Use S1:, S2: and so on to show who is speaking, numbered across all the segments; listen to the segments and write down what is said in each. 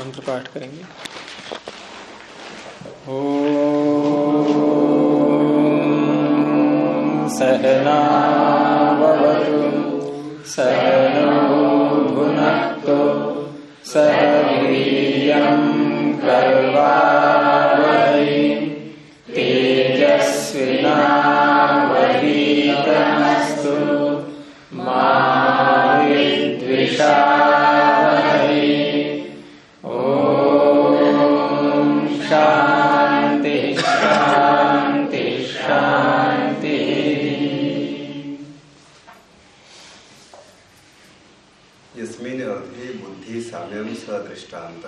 S1: मंत्र पाठ करेंगे। सहना भवतु सहनौ भुनक्तु सह वीर्यं कर्वावहै तेजस्विनावधीतमस्तु मा विद्विषावहै। ओम शांति शांति शांति।
S2: यस्मिन् अर्थे बुद्धि साम्यं सदृष्टान्तः।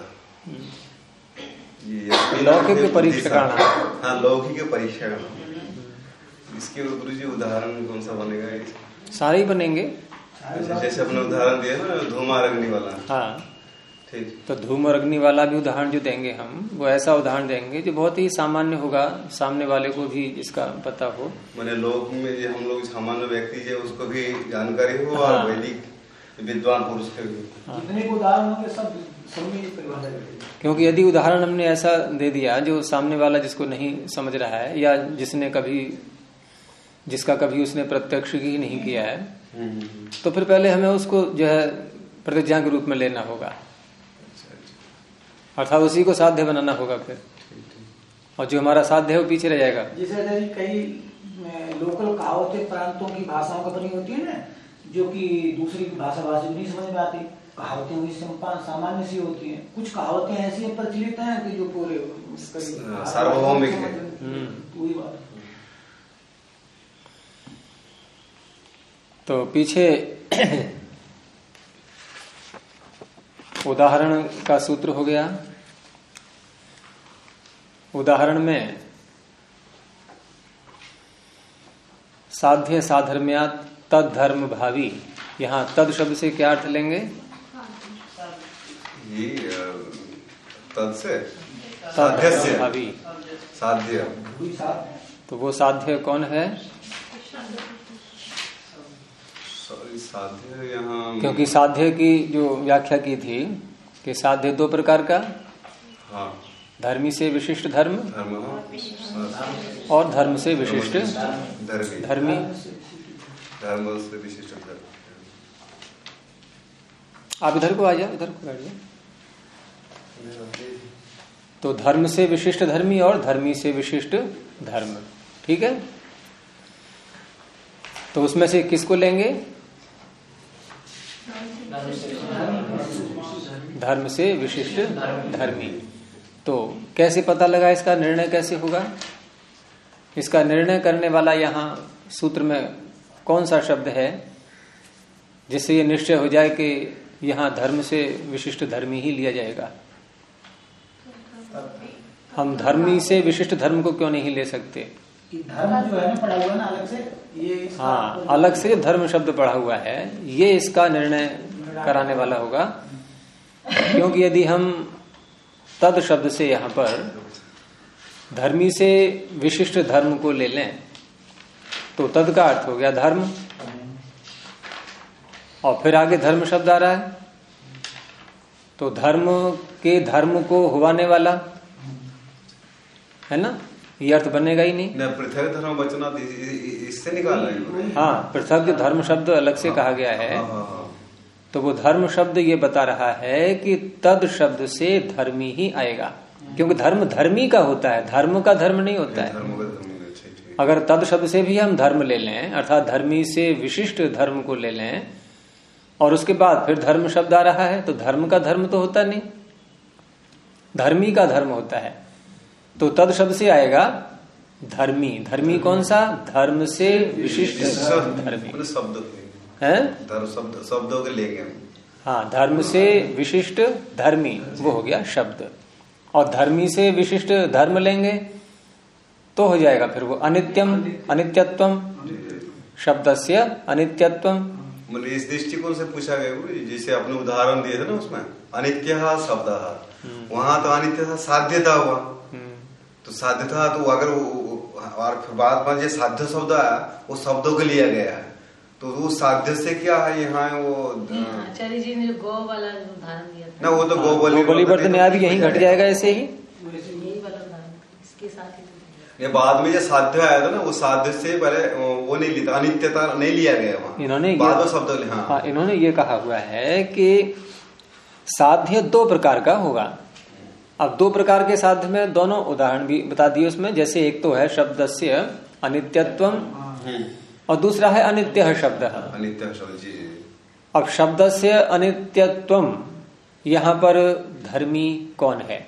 S1: लौकिक परीक्षण।
S2: हाँ, लौकिक परीक्षण। इसके गुरु जी उदाहरण कौन सा बनेगा?
S1: सारे ही बनेंगे।
S2: जैसे अपने उदाहरण दिया ना धूमार अग्नि वाला।
S1: हाँ
S2: ठीक।
S1: तो धूम और अग्नि वाला भी उदाहरण जो देंगे हम, वो ऐसा उदाहरण देंगे जो बहुत ही सामान्य होगा, सामने वाले को भी इसका पता हो।
S2: मैंने लोक में जो हम लोग सामान्य व्यक्ति है उसको भी जानकारी हो। हाँ। और वैदिक विद्वान पुरुष के भी।
S1: हाँ।
S3: उदाहरण होंगे सब।
S1: क्योंकि यदि उदाहरण हमने ऐसा दे दिया जो सामने वाला जिसको नहीं समझ रहा है या जिसका कभी उसने प्रत्यक्ष ही नहीं किया है, तो फिर पहले हमें उसको जो है प्रतिज्ञा के रूप में लेना होगा, अर्थात उसी को साध्य बनाना होगा फिर, और जो हमारा साध्य है वो पीछे रह जाएगा।
S3: जैसे कई लोकल कहावतें प्रांतों की भाषाओं का बनी होती है ना, जो कि दूसरी भाषा भाषी नहीं समझ में आती। कहावतें हुई सामान्य सी होती हैं, कुछ कहावतें ऐसी प्रचलित हैं कि जो पूरे
S2: सार्वभौमिक है।
S3: वही बात।
S1: तो पीछे उदाहरण का सूत्र हो गया। उदाहरण में साध्य साधर्म्यात् तद धर्म भावी, यहाँ तद शब्द से क्या अर्थ लेंगे?
S2: ये तद से
S1: साध्य से भावी।
S2: साध्य।
S1: तो वो साध्य कौन है?
S2: साध्य यहाँ,
S1: क्योंकि साध्य की जो व्याख्या की थी कि साध्य दो प्रकार का।
S2: हाँ।
S1: धर्मी से विशिष्ट धर्म और धर्म से विशिष्ट धर्मी।
S2: धर्म से विशिष्ट धर्म।
S1: आप इधर को आ जाओ, इधर को बैठ जाओ। तो धर्म से विशिष्ट धर्मी और धर्मी से विशिष्ट धर्म, ठीक है। तो उसमें से किसको लेंगे? धर्म से विशिष्ट धर्मी। तो कैसे पता लगा, इसका निर्णय कैसे होगा? इसका निर्णय करने वाला यहाँ सूत्र में कौन सा शब्द है जिससे ये निश्चय हो जाए कि यहाँ धर्म से विशिष्ट धर्मी ही लिया जाएगा? हम धर्मी से विशिष्ट धर्म को क्यों नहीं ले सकते?
S3: धर्म जो है ना पढ़ा हुआ ना अलग से, ये
S1: हाँ, अलग से धर्म शब्द पढ़ा हुआ है, ये इसका निर्णय कराने वाला होगा। क्योंकि यदि हम तद शब्द से यहाँ पर धर्मी से विशिष्ट धर्म को ले लें तो तद का अर्थ हो गया धर्म, और फिर आगे धर्म शब्द आ रहा है, तो धर्म के धर्म को हुआने वाला है ना, ये अर्थ बनेगा ही नहीं।
S2: पृथक धर्म बचना इससे निकालना है।
S1: हाँ, पृथक धर्म शब्द अलग से कहा गया है। तो वो धर्म शब्द ये बता रहा है कि तद शब्द से धर्मी ही आएगा, क्योंकि धर्म धर्मी का होता है, धर्म का धर्म नहीं होता है। अगर तद शब्द से भी हम धर्म ले लें, अर्थात धर्मी से विशिष्ट धर्म को ले लें, और उसके बाद फिर धर्म शब्द आ रहा है, तो धर्म का धर्म तो होता नहीं, धर्मी का धर्म होता है। तो तद शब्द से आएगा धर्मी। धर्मी कौन सा? धर्म से विशिष्ट धर्मी है। शब्दों के लेंगे। हाँ, धर्म से विशिष्ट धर्मी वो हो गया शब्द, और धर्मी से विशिष्ट धर्म लेंगे तो हो जाएगा फिर वो अनित्यम, अनित्यत्वम, शब्दस्य अनित्यत्वम।
S2: मतलब इस दृष्टिकोण से पूछा गया, जैसे आपने उदाहरण दिए थे ना, उसमें अनित्य शब्द, वहां तो अनित्य साध्यता हुआ, तो साध्यता तो अगर और बाद में जो साध्य शब्द आया वो शब्दों के लिया गया है, तो वो साध्य से क्या है यहाँ वो
S4: आचार्य जी ने जो गौ वाला उदाहरण दिया था
S2: ना, वो तो गोबली
S1: वर्तन्या भी यही घट जाएगा ऐसे ही।
S2: ये बाद में जो साध्य आया था ना, वो साध्य से पहले वो नहीं लिया, अनित्यता नहीं लिया गया वहां,
S1: इन्होंने
S2: बाद में शब्द। हाँ,
S1: इन्होंने ये कहा हुआ है कि साध्य दो प्रकार का होगा। अब दो प्रकार के साध्य में दोनों उदाहरण भी बता दिए उसमें। जैसे एक तो है शब्दस्य अनित्यत्वम और दूसरा है अनित्य शब्द।
S2: अनित्य शब्द जी।
S1: अब शब्दस्य अनित्यत्वम, यहाँ पर धर्मी कौन है?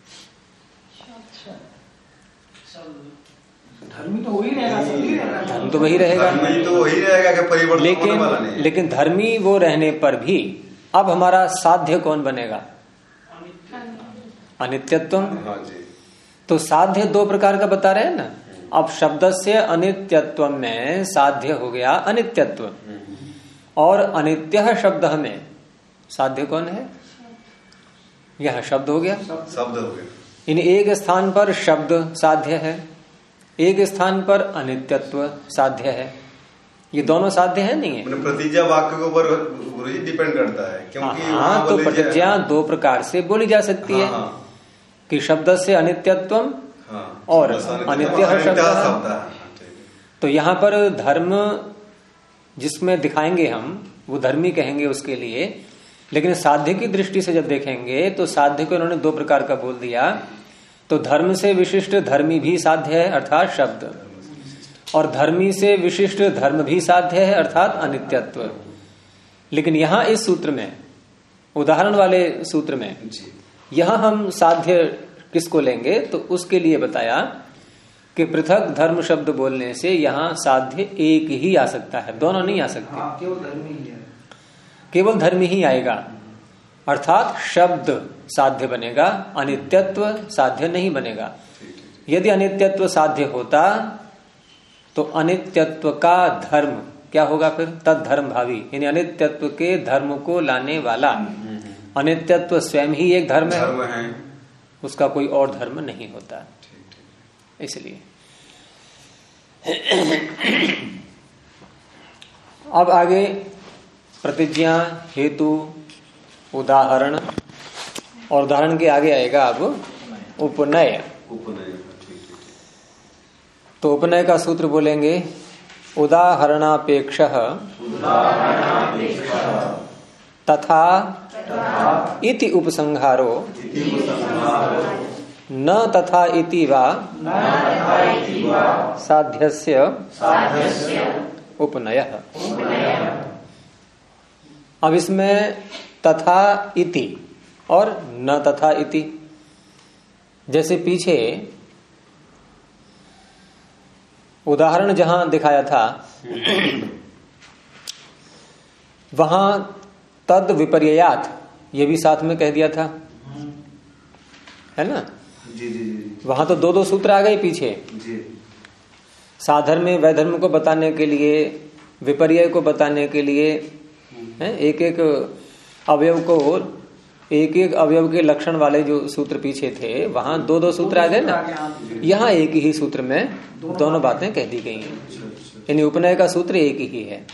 S3: धर्मी तो वही रहेगा,
S1: धर्म तो वही रहेगा,
S2: धर्मी तो वही रहेगा कि परिवर्तन होने वाला नहीं।
S1: लेकिन धर्मी वो रहने पर भी अब हमारा साध्य कौन बनेगा? अनित्यत्व।
S2: हाँ जी।
S1: तो साध्य दो प्रकार का बता रहे हैं ना। अब शब्द से अनित्यत्व में साध्य हो गया अनित्यत्व, और अनित्य शब्द में साध्य कौन है? यह शब्द हो गया,
S2: शब्द हो गया।
S1: इन एक स्थान पर शब्द साध्य है, एक स्थान पर अनित्यत्व साध्य है। ये दोनों साध्य है नहीं है?
S2: प्रतिज्ञा वाक्य के ऊपर गुरुजी डिपेंड करता है, क्योंकि
S1: हाँ, तो प्रतिज्ञा दो प्रकार से बोली जा सकती है कि शब्द से अनित्यत्वम और अनित्य शब्द। तो यहाँ पर धर्म जिसमें दिखाएंगे हम, वो धर्मी कहेंगे उसके लिए। लेकिन साध्य की दृष्टि से जब देखेंगे तो साध्य को इन्होंने दो प्रकार का बोल दिया। तो धर्म से विशिष्ट धर्मी भी साध्य है अर्थात शब्द, और धर्मी से विशिष्ट धर्म भी साध्य है अर्थात अनित्यत्व। लेकिन यहां इस सूत्र में, उदाहरण वाले सूत्र में, यहां हम साध्य किसको लेंगे? तो उसके लिए बताया कि पृथक धर्म शब्द बोलने से यहां साध्य एक ही आ सकता है, दोनों नहीं आ सकते।
S3: केवल धर्मी ही है,
S1: केवल धर्मी ही आएगा, अर्थात शब्द साध्य बनेगा, अनित्यत्व साध्य नहीं बनेगा। यदि अनित्यत्व साध्य होता तो अनित्यत्व का धर्म क्या होगा फिर? तद धर्म भावी, यानी अनित्यत्व के धर्म को लाने वाला। अनित्यत्व स्वयं ही एक धर्म है, उसका कोई और धर्म नहीं होता। इसलिए अब आगे प्रतिज्ञा, हेतु, उदाहरण, और उदाहरण के आगे आएगा अब उपनय। तो उपनय का सूत्र बोलेंगे उदाहरणापेक्ष तथा इति उपसंहारो न तथा इति वा साध्यस्य उपनयः। अब इसमें तथा इति और न तथा इति, जैसे पीछे उदाहरण जहां दिखाया था वहां तद विपर्यात ये भी साथ में कह दिया था, है ना?
S2: जी जी जी।
S1: वहां तो दो दो सूत्र आ गए पीछे
S2: जी।
S1: साधर्म में वैधर्म को बताने के लिए, विपर्य को बताने के लिए, एक एक अवयव को, एक एक अवयव के लक्षण वाले जो सूत्र पीछे थे वहां दो दो सूत्र आ गए ना। यहाँ एक ही सूत्र में दोनों बातें कह दी गई हैं, यानी उपनय का सूत्र एक ही है,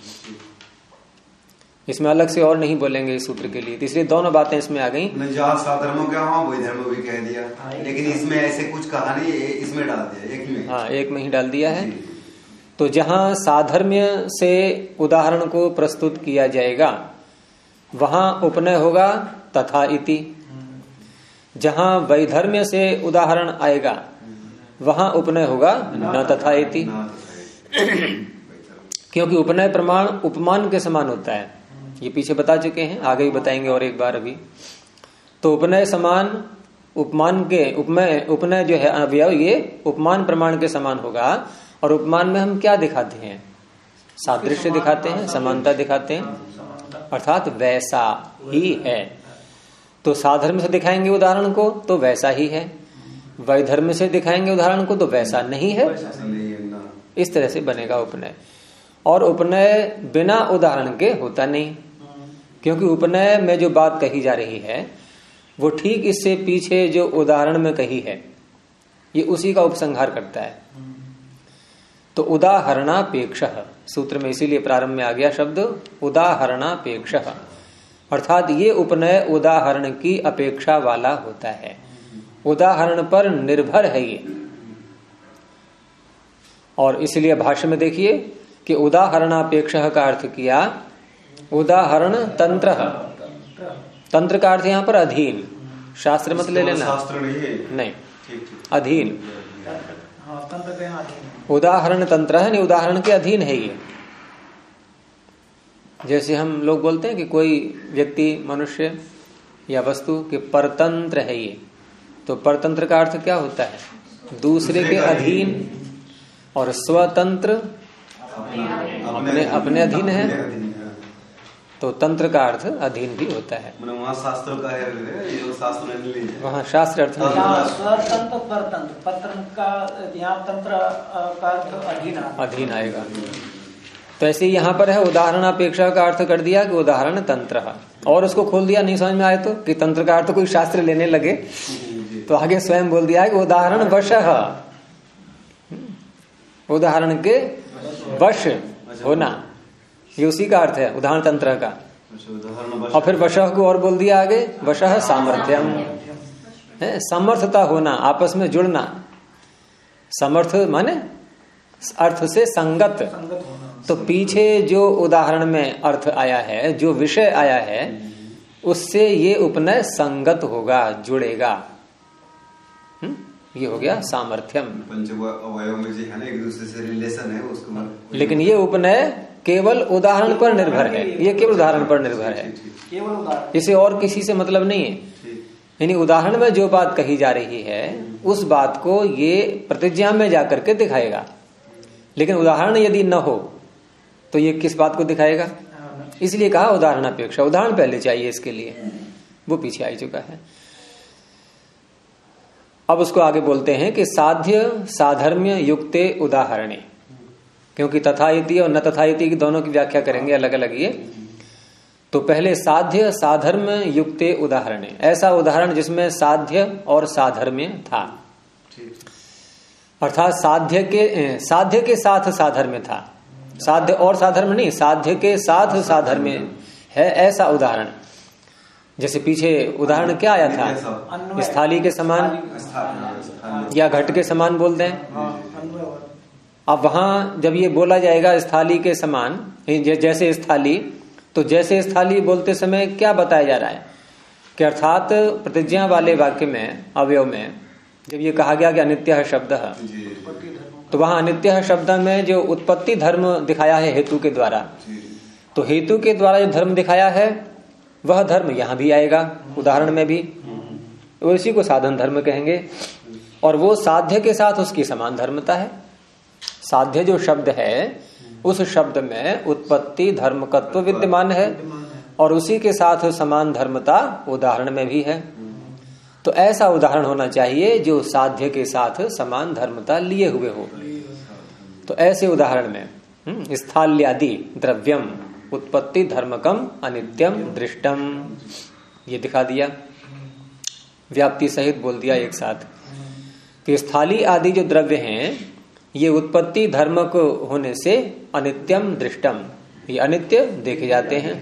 S1: इसमें अलग से और नहीं बोलेंगे इस सूत्र के लिए। इसलिए दोनों बातें इसमें आ गई।
S2: जहाँ साधर्म क्या वहाँ वही धर्म भी कह दिया, लेकिन इसमें ऐसे कुछ कहा नहीं, इसमें डाल दिया एक में।
S1: हाँ, एक में ही डाल दिया है। तो जहां साधर्म्य से उदाहरण को प्रस्तुत किया जाएगा वहां उपनय होगा तथा इति। जहां वैधर्म्य से उदाहरण आएगा वहां उपनय होगा न तथा इति, क्योंकि उपनय प्रमाण उपमान के समान होता है। ये पीछे बता चुके हैं, आगे ही बताएंगे और एक बार अभी। तो उपनय समान उपमान के, उपनय जो है अवयव ये उपमान प्रमाण के समान होगा। और उपमान में हम क्या दिखाते हैं? सादृश्य दिखाते हैं, समानता दिखाते हैं, अर्थात वैसा ही है। तो साधर्म से दिखाएंगे उदाहरण को तो वैसा ही है, वैधर्म से दिखाएंगे उदाहरण को तो वैसा नहीं है। इस तरह से बनेगा उपनय। और उपनय बिना उदाहरण के होता नहीं, क्योंकि उपनय में जो बात कही जा रही है वो ठीक इससे पीछे जो उदाहरण में कही है ये उसी का उपसंहार करता है। तो उदाहरणापेक्ष सूत्र में इसीलिए प्रारंभ में आ गया शब्द उदाहरणापेक्ष, अर्थात ये उपनय उदाहरण की अपेक्षा वाला होता है, उदाहरण पर निर्भर है ये। और इसलिए भाष्य में देखिए कि उदाहरणापेक्षा का अर्थ किया उदाहरण तंत्र, तंत्र का अर्थ यहां पर अधीन, शास्त्र मत ले लेना,
S2: शास्त्र नहीं,
S1: अधीन, उदाहरण तंत्र है, नहीं उदाहरण के अधीन है ये। जैसे हम लोग बोलते हैं कि कोई व्यक्ति, मनुष्य या वस्तु के परतंत्र है ये, तो परतंत्र का अर्थ क्या होता है? दूसरे के अधीन, और स्वतंत्र अपने अधीन है, तो तंत्र का अर्थ अधीन भी होता है।
S2: वहाँ शास्त्र का है, ये शास्त्र नहीं,
S1: वहाँ शास्त्र अर्थ नहीं,
S3: स्वतंत्र परतंत्र, परतंत्र का यहाँ तंत्र का अर्थ अधीन आएगा।
S1: तो ऐसे ही यहाँ पर है उदाहरण अपेक्षा का अर्थ कर दिया कि उदाहरण तंत्र, और उसको खोल दिया, नहीं समझ में आए तो कि तंत्र का अर्थ कोई शास्त्र लेने लगे तो आगे स्वयं बोल दिया कि उदाहरण वशः, उदाहरण के वश होना, ये उसी का अर्थ है उदाहरण तंत्र का। और फिर वशः को और बोल दिया आगे, वशः सामर्थ्यम है, समर्थता होना, आपस में जुड़ना। समर्थ माने अर्थ से संगत, तो पीछे जो उदाहरण में अर्थ आया है, जो विषय आया है, उससे ये उपनय संगत होगा, जुड़ेगा। ये हो गया सामर्थ्यम।
S2: पंचअवयव में जो है ना एक दूसरे से रिलेशन है उसको,
S1: लेकिन ये उपनय केवल उदाहरण पर निर्भर है, ये केवल उदाहरण पर निर्भर है,
S3: केवल उदाहरण,
S1: इसे और किसी से मतलब नहीं है। यानी उदाहरण में जो बात कही जा रही है उस बात को ये प्रतिज्ञा में जाकर के दिखाएगा, लेकिन उदाहरण यदि न हो तो ये किस बात को दिखाएगा? इसलिए कहा उदाहरण अपेक्षा, उदाहरण पहले चाहिए इसके लिए, वो पीछे आ चुका है। अब उसको आगे बोलते हैं कि साध्य साधर्म्य युक्ते उदाहरणे, क्योंकि तथा इति और न तथा इति की दोनों की व्याख्या करेंगे अलग अलग ये। तो पहले साध्य साधर्म्य युक्ते उदाहरणे, ऐसा उदाहरण जिसमें साध्य और साधर्म्य था, अर्थात साध्य के साथ साधर्म्य था, साध्य और साधर्म्य नहीं, साध्य के साथ साधर्म्य है, ऐसा उदाहरण। जैसे पीछे उदाहरण क्या आया था? स्थाली के समान या घट के समान बोल दें। अब वहां जब ये बोला जाएगा स्थाली के समान, जैसे स्थाली, तो जैसे स्थाली बोलते समय क्या बताया जा रहा है कि अर्थात प्रतिज्ञा वाले वाक्य में अवयव में जब ये कहा गया कि अनित्य शब्द, तो वहां अनित्य शब्द में जो उत्पत्ति धर्म दिखाया है हेतु के द्वारा, तो हेतु के द्वारा जो धर्म दिखाया है वह धर्म यहां भी आएगा, उदाहरण में भी, उसी को साधन धर्म कहेंगे। और वो साध्य के साथ उसकी समान धर्मता है। साध्य जो शब्द है उस शब्द में उत्पत्ति धर्मकत्व विद्यमान है, और उसी के साथ समान धर्मता उदाहरण में भी है। तो ऐसा उदाहरण होना चाहिए जो साध्य के साथ समान धर्मता लिए हुए हो। तो ऐसे उदाहरण में स्थाल्यादि द्रव्यम उत्पत्ति धर्मकम अनित्यम दृष्टम, ये दिखा दिया, व्याप्ति सहित बोल दिया एक साथ कि स्थाली आदि जो द्रव्य हैं ये उत्पत्ति धर्मक होने से अनित्यम दृष्टम, ये अनित्य देखे जाते हैं।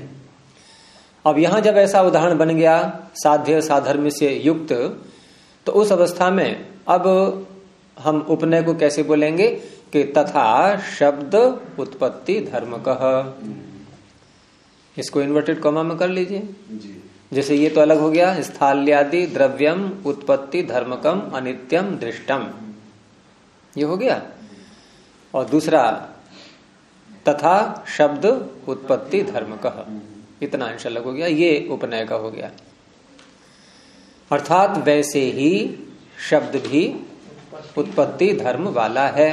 S1: अब यहां जब ऐसा उदाहरण बन गया साध्य साधर्म्य से युक्त, तो उस अवस्था में अब हम उपनय को कैसे बोलेंगे कि तथा शब्द उत्पत्ति धर्मकः, इसको इन्वर्टेड कॉमा में कर लीजिए। जैसे ये तो अलग हो गया, स्थाल्यादि द्रव्यम उत्पत्ति धर्मकम अनित्यम दृष्टम, ये हो गया। और दूसरा तथा शब्द उत्पत्ति धर्मकः, इतना अंश अलग हो गया, ये उपनय का हो गया। अर्थात वैसे ही शब्द भी उत्पत्ति धर्म वाला है।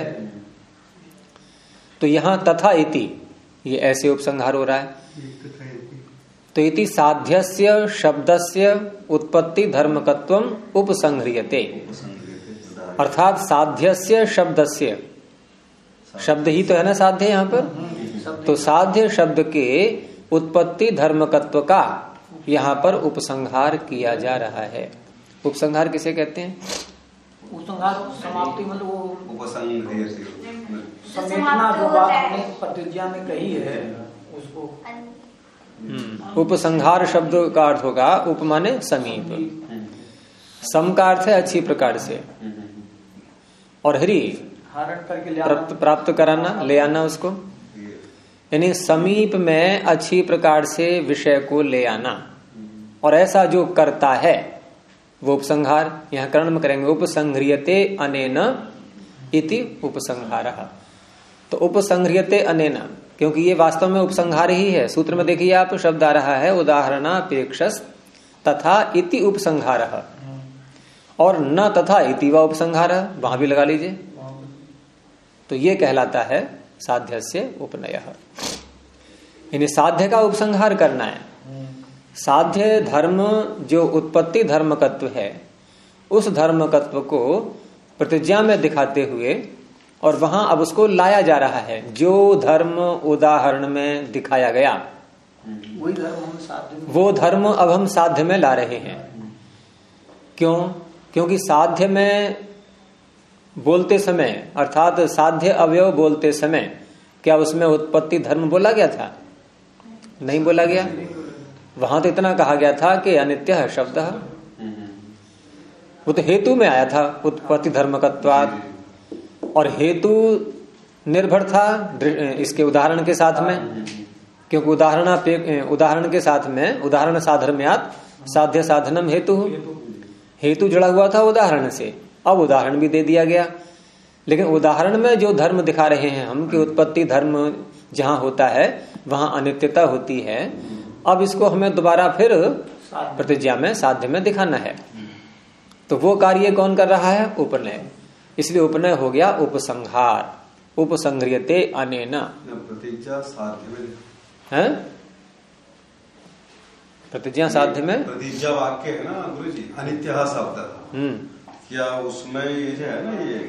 S1: तो यहां तथा इति, ये ऐसे उपसंहार हो रहा है। तो इति साध्यस्य शब्दस्य उत्पत्ति धर्मकत्वम उपसंह्रियते, अर्थात साध्यस्य शब्दस्य, शब्द ही तो है ना साध्य यहां पर, तो साध्य शब्द के उत्पत्ति धर्मकत्व का यहां पर उपसंहार किया जा रहा है। उपसंहार किसे कहते हैं?
S3: उपसंहार समाप्ति, मतलब वो
S2: उपसंहार
S3: समेटना, जो बात हमने प्रतिज्ञा में कही है उसको
S1: उपसंहार शब्द का अर्थ होगा उप माने समीप, सम का अर्थ है अच्छी प्रकार से, और हरि प्राप्त कराना, ले आना उसको, यानी समीप में अच्छी प्रकार से विषय को ले आना। और ऐसा जो करता है वो उपसंहार, यहां कर्ण में करेंगे उपसंह्रियते अनेन इति उपसंहारः। तो उपसंह्रियते अनेन, क्योंकि ये वास्तव में उपसंहार ही है। सूत्र में देखिए आप शब्द आ रहा है उदाहरणापेक्षस तथा इति उपसंहारः, और न तथा इति व उपसंहारः, वहां भी लगा लीजिए। तो ये कहलाता है साध्यस्य उपनयः, यानी साध्य का उपसंहार करना है। साध्य धर्म जो उत्पत्ति धर्मकत्व है, उस धर्मकत्व को प्रतिज्ञा में दिखाते हुए और वहां अब उसको लाया जा रहा है। जो धर्म उदाहरण में दिखाया गया
S3: वही धर्म हम साध्य में,
S1: वो धर्म अब हम साध्य में ला रहे हैं। क्यों? क्योंकि साध्य में बोलते समय अर्थात साध्य अवयव बोलते समय क्या उसमें उत्पत्ति धर्म बोला गया था? नहीं बोला गया। वहां तो इतना कहा गया था कि अनित्य शब्द, वो तो हेतु में आया था उत्पत्ति धर्मकत्वात्, और हेतु निर्भर था इसके उदाहरण के साथ में, क्योंकि उदाहरण के साथ में उदाहरण साधर्म्यात् साध्य साधनम हेतु, हेतु जुड़ा हुआ था उदाहरण से। अब उदाहरण भी दे दिया गया, लेकिन उदाहरण में जो धर्म दिखा रहे हैं हम कि उत्पत्ति धर्म जहां होता है वहां अनित्यता होती है, अब इसको हमें दोबारा फिर प्रतिज्ञा में साध्य में दिखाना है। तो वो कार्य कौन कर रहा है? उपनय। इसलिए उपनय हो गया उपसंहार, उपसंह्रियते अनेन।
S2: प्रतिज्ञा साध्य में
S1: है, प्रतिज्ञा साध्य में
S2: प्रतिज्ञा वाक्य है ना गुरु जी, अनित्य शब्द, क्या उसमें ये जो है ना ये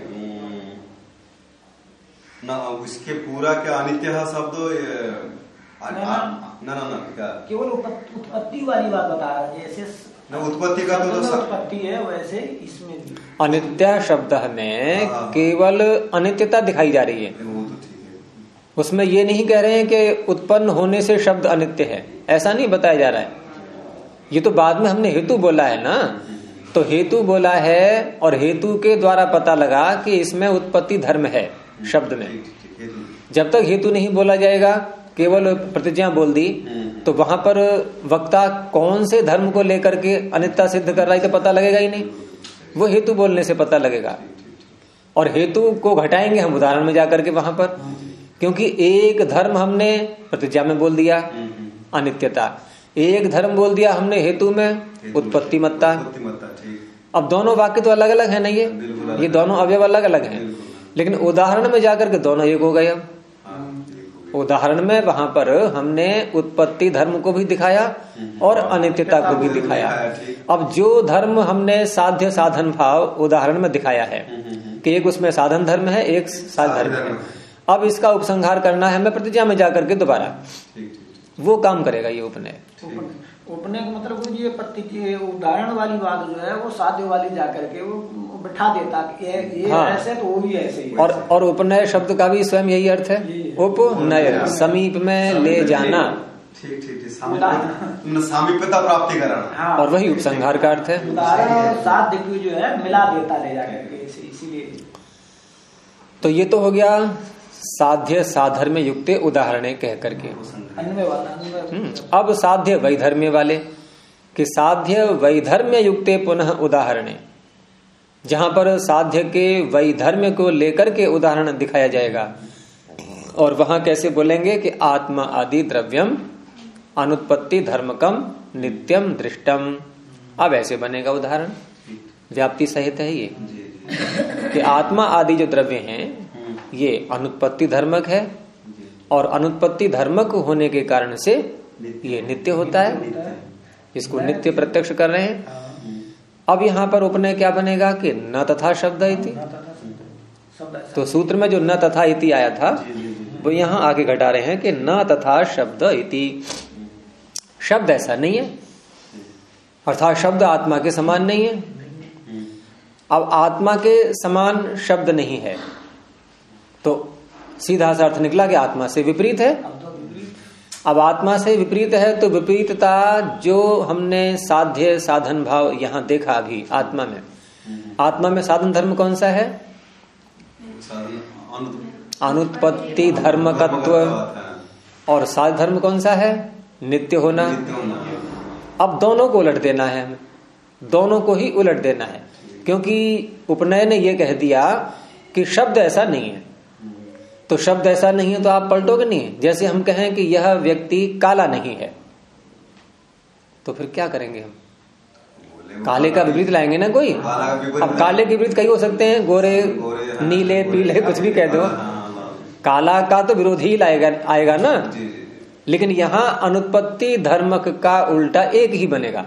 S2: ना उसके पूरा क्या अनित्य शब्द ना क्या
S3: केवल उत्पत्ति वाली बात बता रहा है। जैसे
S2: उत्पत्ति का तो
S3: उत्पत्ति है वैसे इसमें भी
S1: अनित्य शब्द में केवल अनित्यता दिखाई जा रही है। उसमें ये नहीं कह रहे हैं कि उत्पन्न होने से शब्द अनित्य है, ऐसा नहीं बताया जा रहा है। ये तो बाद में हमने हेतु बोला है ना, तो हेतु बोला है और हेतु के द्वारा पता लगा कि इसमें उत्पत्ति धर्म है शब्द में। जब तक हेतु नहीं बोला जाएगा, केवल प्रतिज्ञा बोल दी, तो वहां पर वक्ता कौन से धर्म को लेकर के अनित्यता सिद्ध कर रहा है तो पता लगेगा ही नहीं। वो हेतु बोलने से पता लगेगा, और हेतु को घटाएंगे हम उदाहरण में जाकर के वहां पर, क्योंकि एक धर्म हमने प्रतिज्ञा में बोल दिया अनित्यता, एक धर्म बोल दिया हमने हेतु में उत्पत्ति मत्ता। अब दोनों वाक्य तो अलग अलग है ना, ये दोनों अवयव अलग अलग हैं, लेकिन उदाहरण में जाकर के दोनों एक हो गए। अब उदाहरण में वहां पर हमने उत्पत्ति धर्म को भी दिखाया और अनित्यता को भी दिखाया। अब जो धर्म हमने साध्य साधन भाव उदाहरण में दिखाया है कि एक उसमें साधन धर्म है, एक साध्य धर्म है, अब इसका उपसंहार करना है हमें प्रतिज्ञा में जाकर के दोबारा, वो काम करेगा ये उपनय।
S3: उपनय का मतलब ये उदाहरण वाली बात जो है वो साध्य वाली जाकर के वो बिठा देता कि ये
S1: हाँ।
S3: ऐसे तो वो भी ऐसे ही।
S1: और उपनय शब्द का भी स्वयं यही अर्थ है, उपनय, समीप में ले जाना,
S2: ठीक सामीप्यता प्राप्ति कराना।
S3: हाँ।
S1: और वही उपसंहार का अर्थ है।
S3: उदाहरण और साध्य की जो है मिला देता ले जाकर के, इसीलिए।
S1: तो ये तो हो गया साध्य साधर्म्य युक्ते उदाहरणे कह करके। अब साध्य वैधर्म्य वाले कि साध्य वैधर्म्य युक्ते पुनः उदाहरणे, जहां पर साध्य के वैधर्म्य को लेकर के उदाहरण दिखाया जाएगा, और वहां कैसे बोलेंगे कि आत्मा आदि द्रव्यम अनुत्पत्ति धर्मकम नित्यम दृष्टम। अब ऐसे बनेगा उदाहरण, व्याप्ति सहित है ये कि आत्मा आदि जो द्रव्य हैं ये अनुत्पत्ति धर्मक है, और अनुत्पत्ति धर्मक होने के कारण से ये नित्य होता है, इसको नित्य प्रत्यक्ष कर रहे हैं। अब यहाँ पर उपनय क्या बनेगा कि न तथा शब्द इति। तो सूत्र में जो न तथा इति आया था वो यहाँ आगे घटा रहे हैं कि न तथा शब्द इति, शब्द ऐसा नहीं है, अर्थात शब्द आत्मा के समान नहीं है। अब आत्मा के समान शब्द नहीं है तो सीधा सा अर्थ निकला कि आत्मा से विपरीत है। अब आत्मा से विपरीत है तो विपरीतता जो हमने साध्य साधन भाव यहां देखा अभी आत्मा में साधन धर्म कौन सा है? अनुत्पत्ति धर्मकत्व। और साध धर्म कौन सा है? नित्य होना। अब दोनों को उलट देना है हमें, दोनों को ही उलट देना है, क्योंकि उपनय ने यह कह दिया कि शब्द ऐसा नहीं है। तो शब्द ऐसा नहीं है तो आप पलटोगे नहीं। जैसे हम कहें कि यह व्यक्ति काला नहीं है, तो फिर क्या करेंगे हम? काले का विपरीत लाएंगे ना कोई। अब काले के विपरीत कई हो सकते हैं, गोरे, नीले, पीले, कुछ भी कह दो। काला का तो विरोधी ही आएगा ना। लेकिन यहां अनुत्पत्ति धर्मक का उल्टा एक ही बनेगा,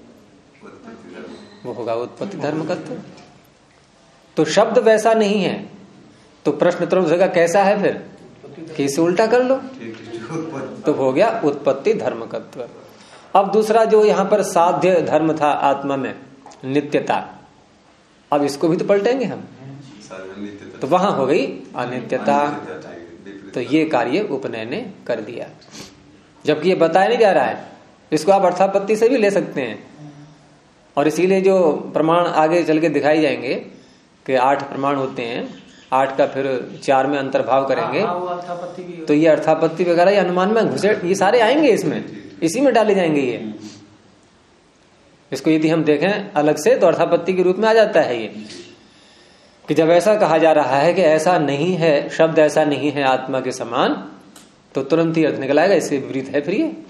S1: वो होगा उत्पत्ति धर्मकत्व। तो शब्द वैसा नहीं है, तो प्रश्न तुरंत होगा कैसा है फिर? कि इसे उल्टा कर लो, तो हो गया उत्पत्ति धर्मकत्व। अब दूसरा जो यहां पर साध्य धर्म था आत्मा में, नित्यता, अब इसको भी तो पलटेंगे हम, तो वहां हो गई अनित्यता। तो ये कार्य उपनय ने कर दिया, जबकि ये बताया नहीं जा रहा है। इसको आप अर्थापत्ति से भी ले सकते हैं, और इसीलिए जो प्रमाण आगे चल के दिखाई जाएंगे कि 8 प्रमाण होते हैं, 8 का फिर 4 में अंतर्भाव करेंगे, तो ये अर्थापत्ति वगैरह ये अनुमान में घुसे, ये सारे आएंगे इसमें, इसी में डाले जाएंगे ये। इसको यदि हम देखें अलग से तो अर्थापत्ति के रूप में आ जाता है ये, कि जब ऐसा कहा जा रहा है कि ऐसा नहीं है, शब्द ऐसा नहीं है आत्मा के समान, तो तुरंत ही अर्थ निकल आएगा इससे विपरीत है फिर ये।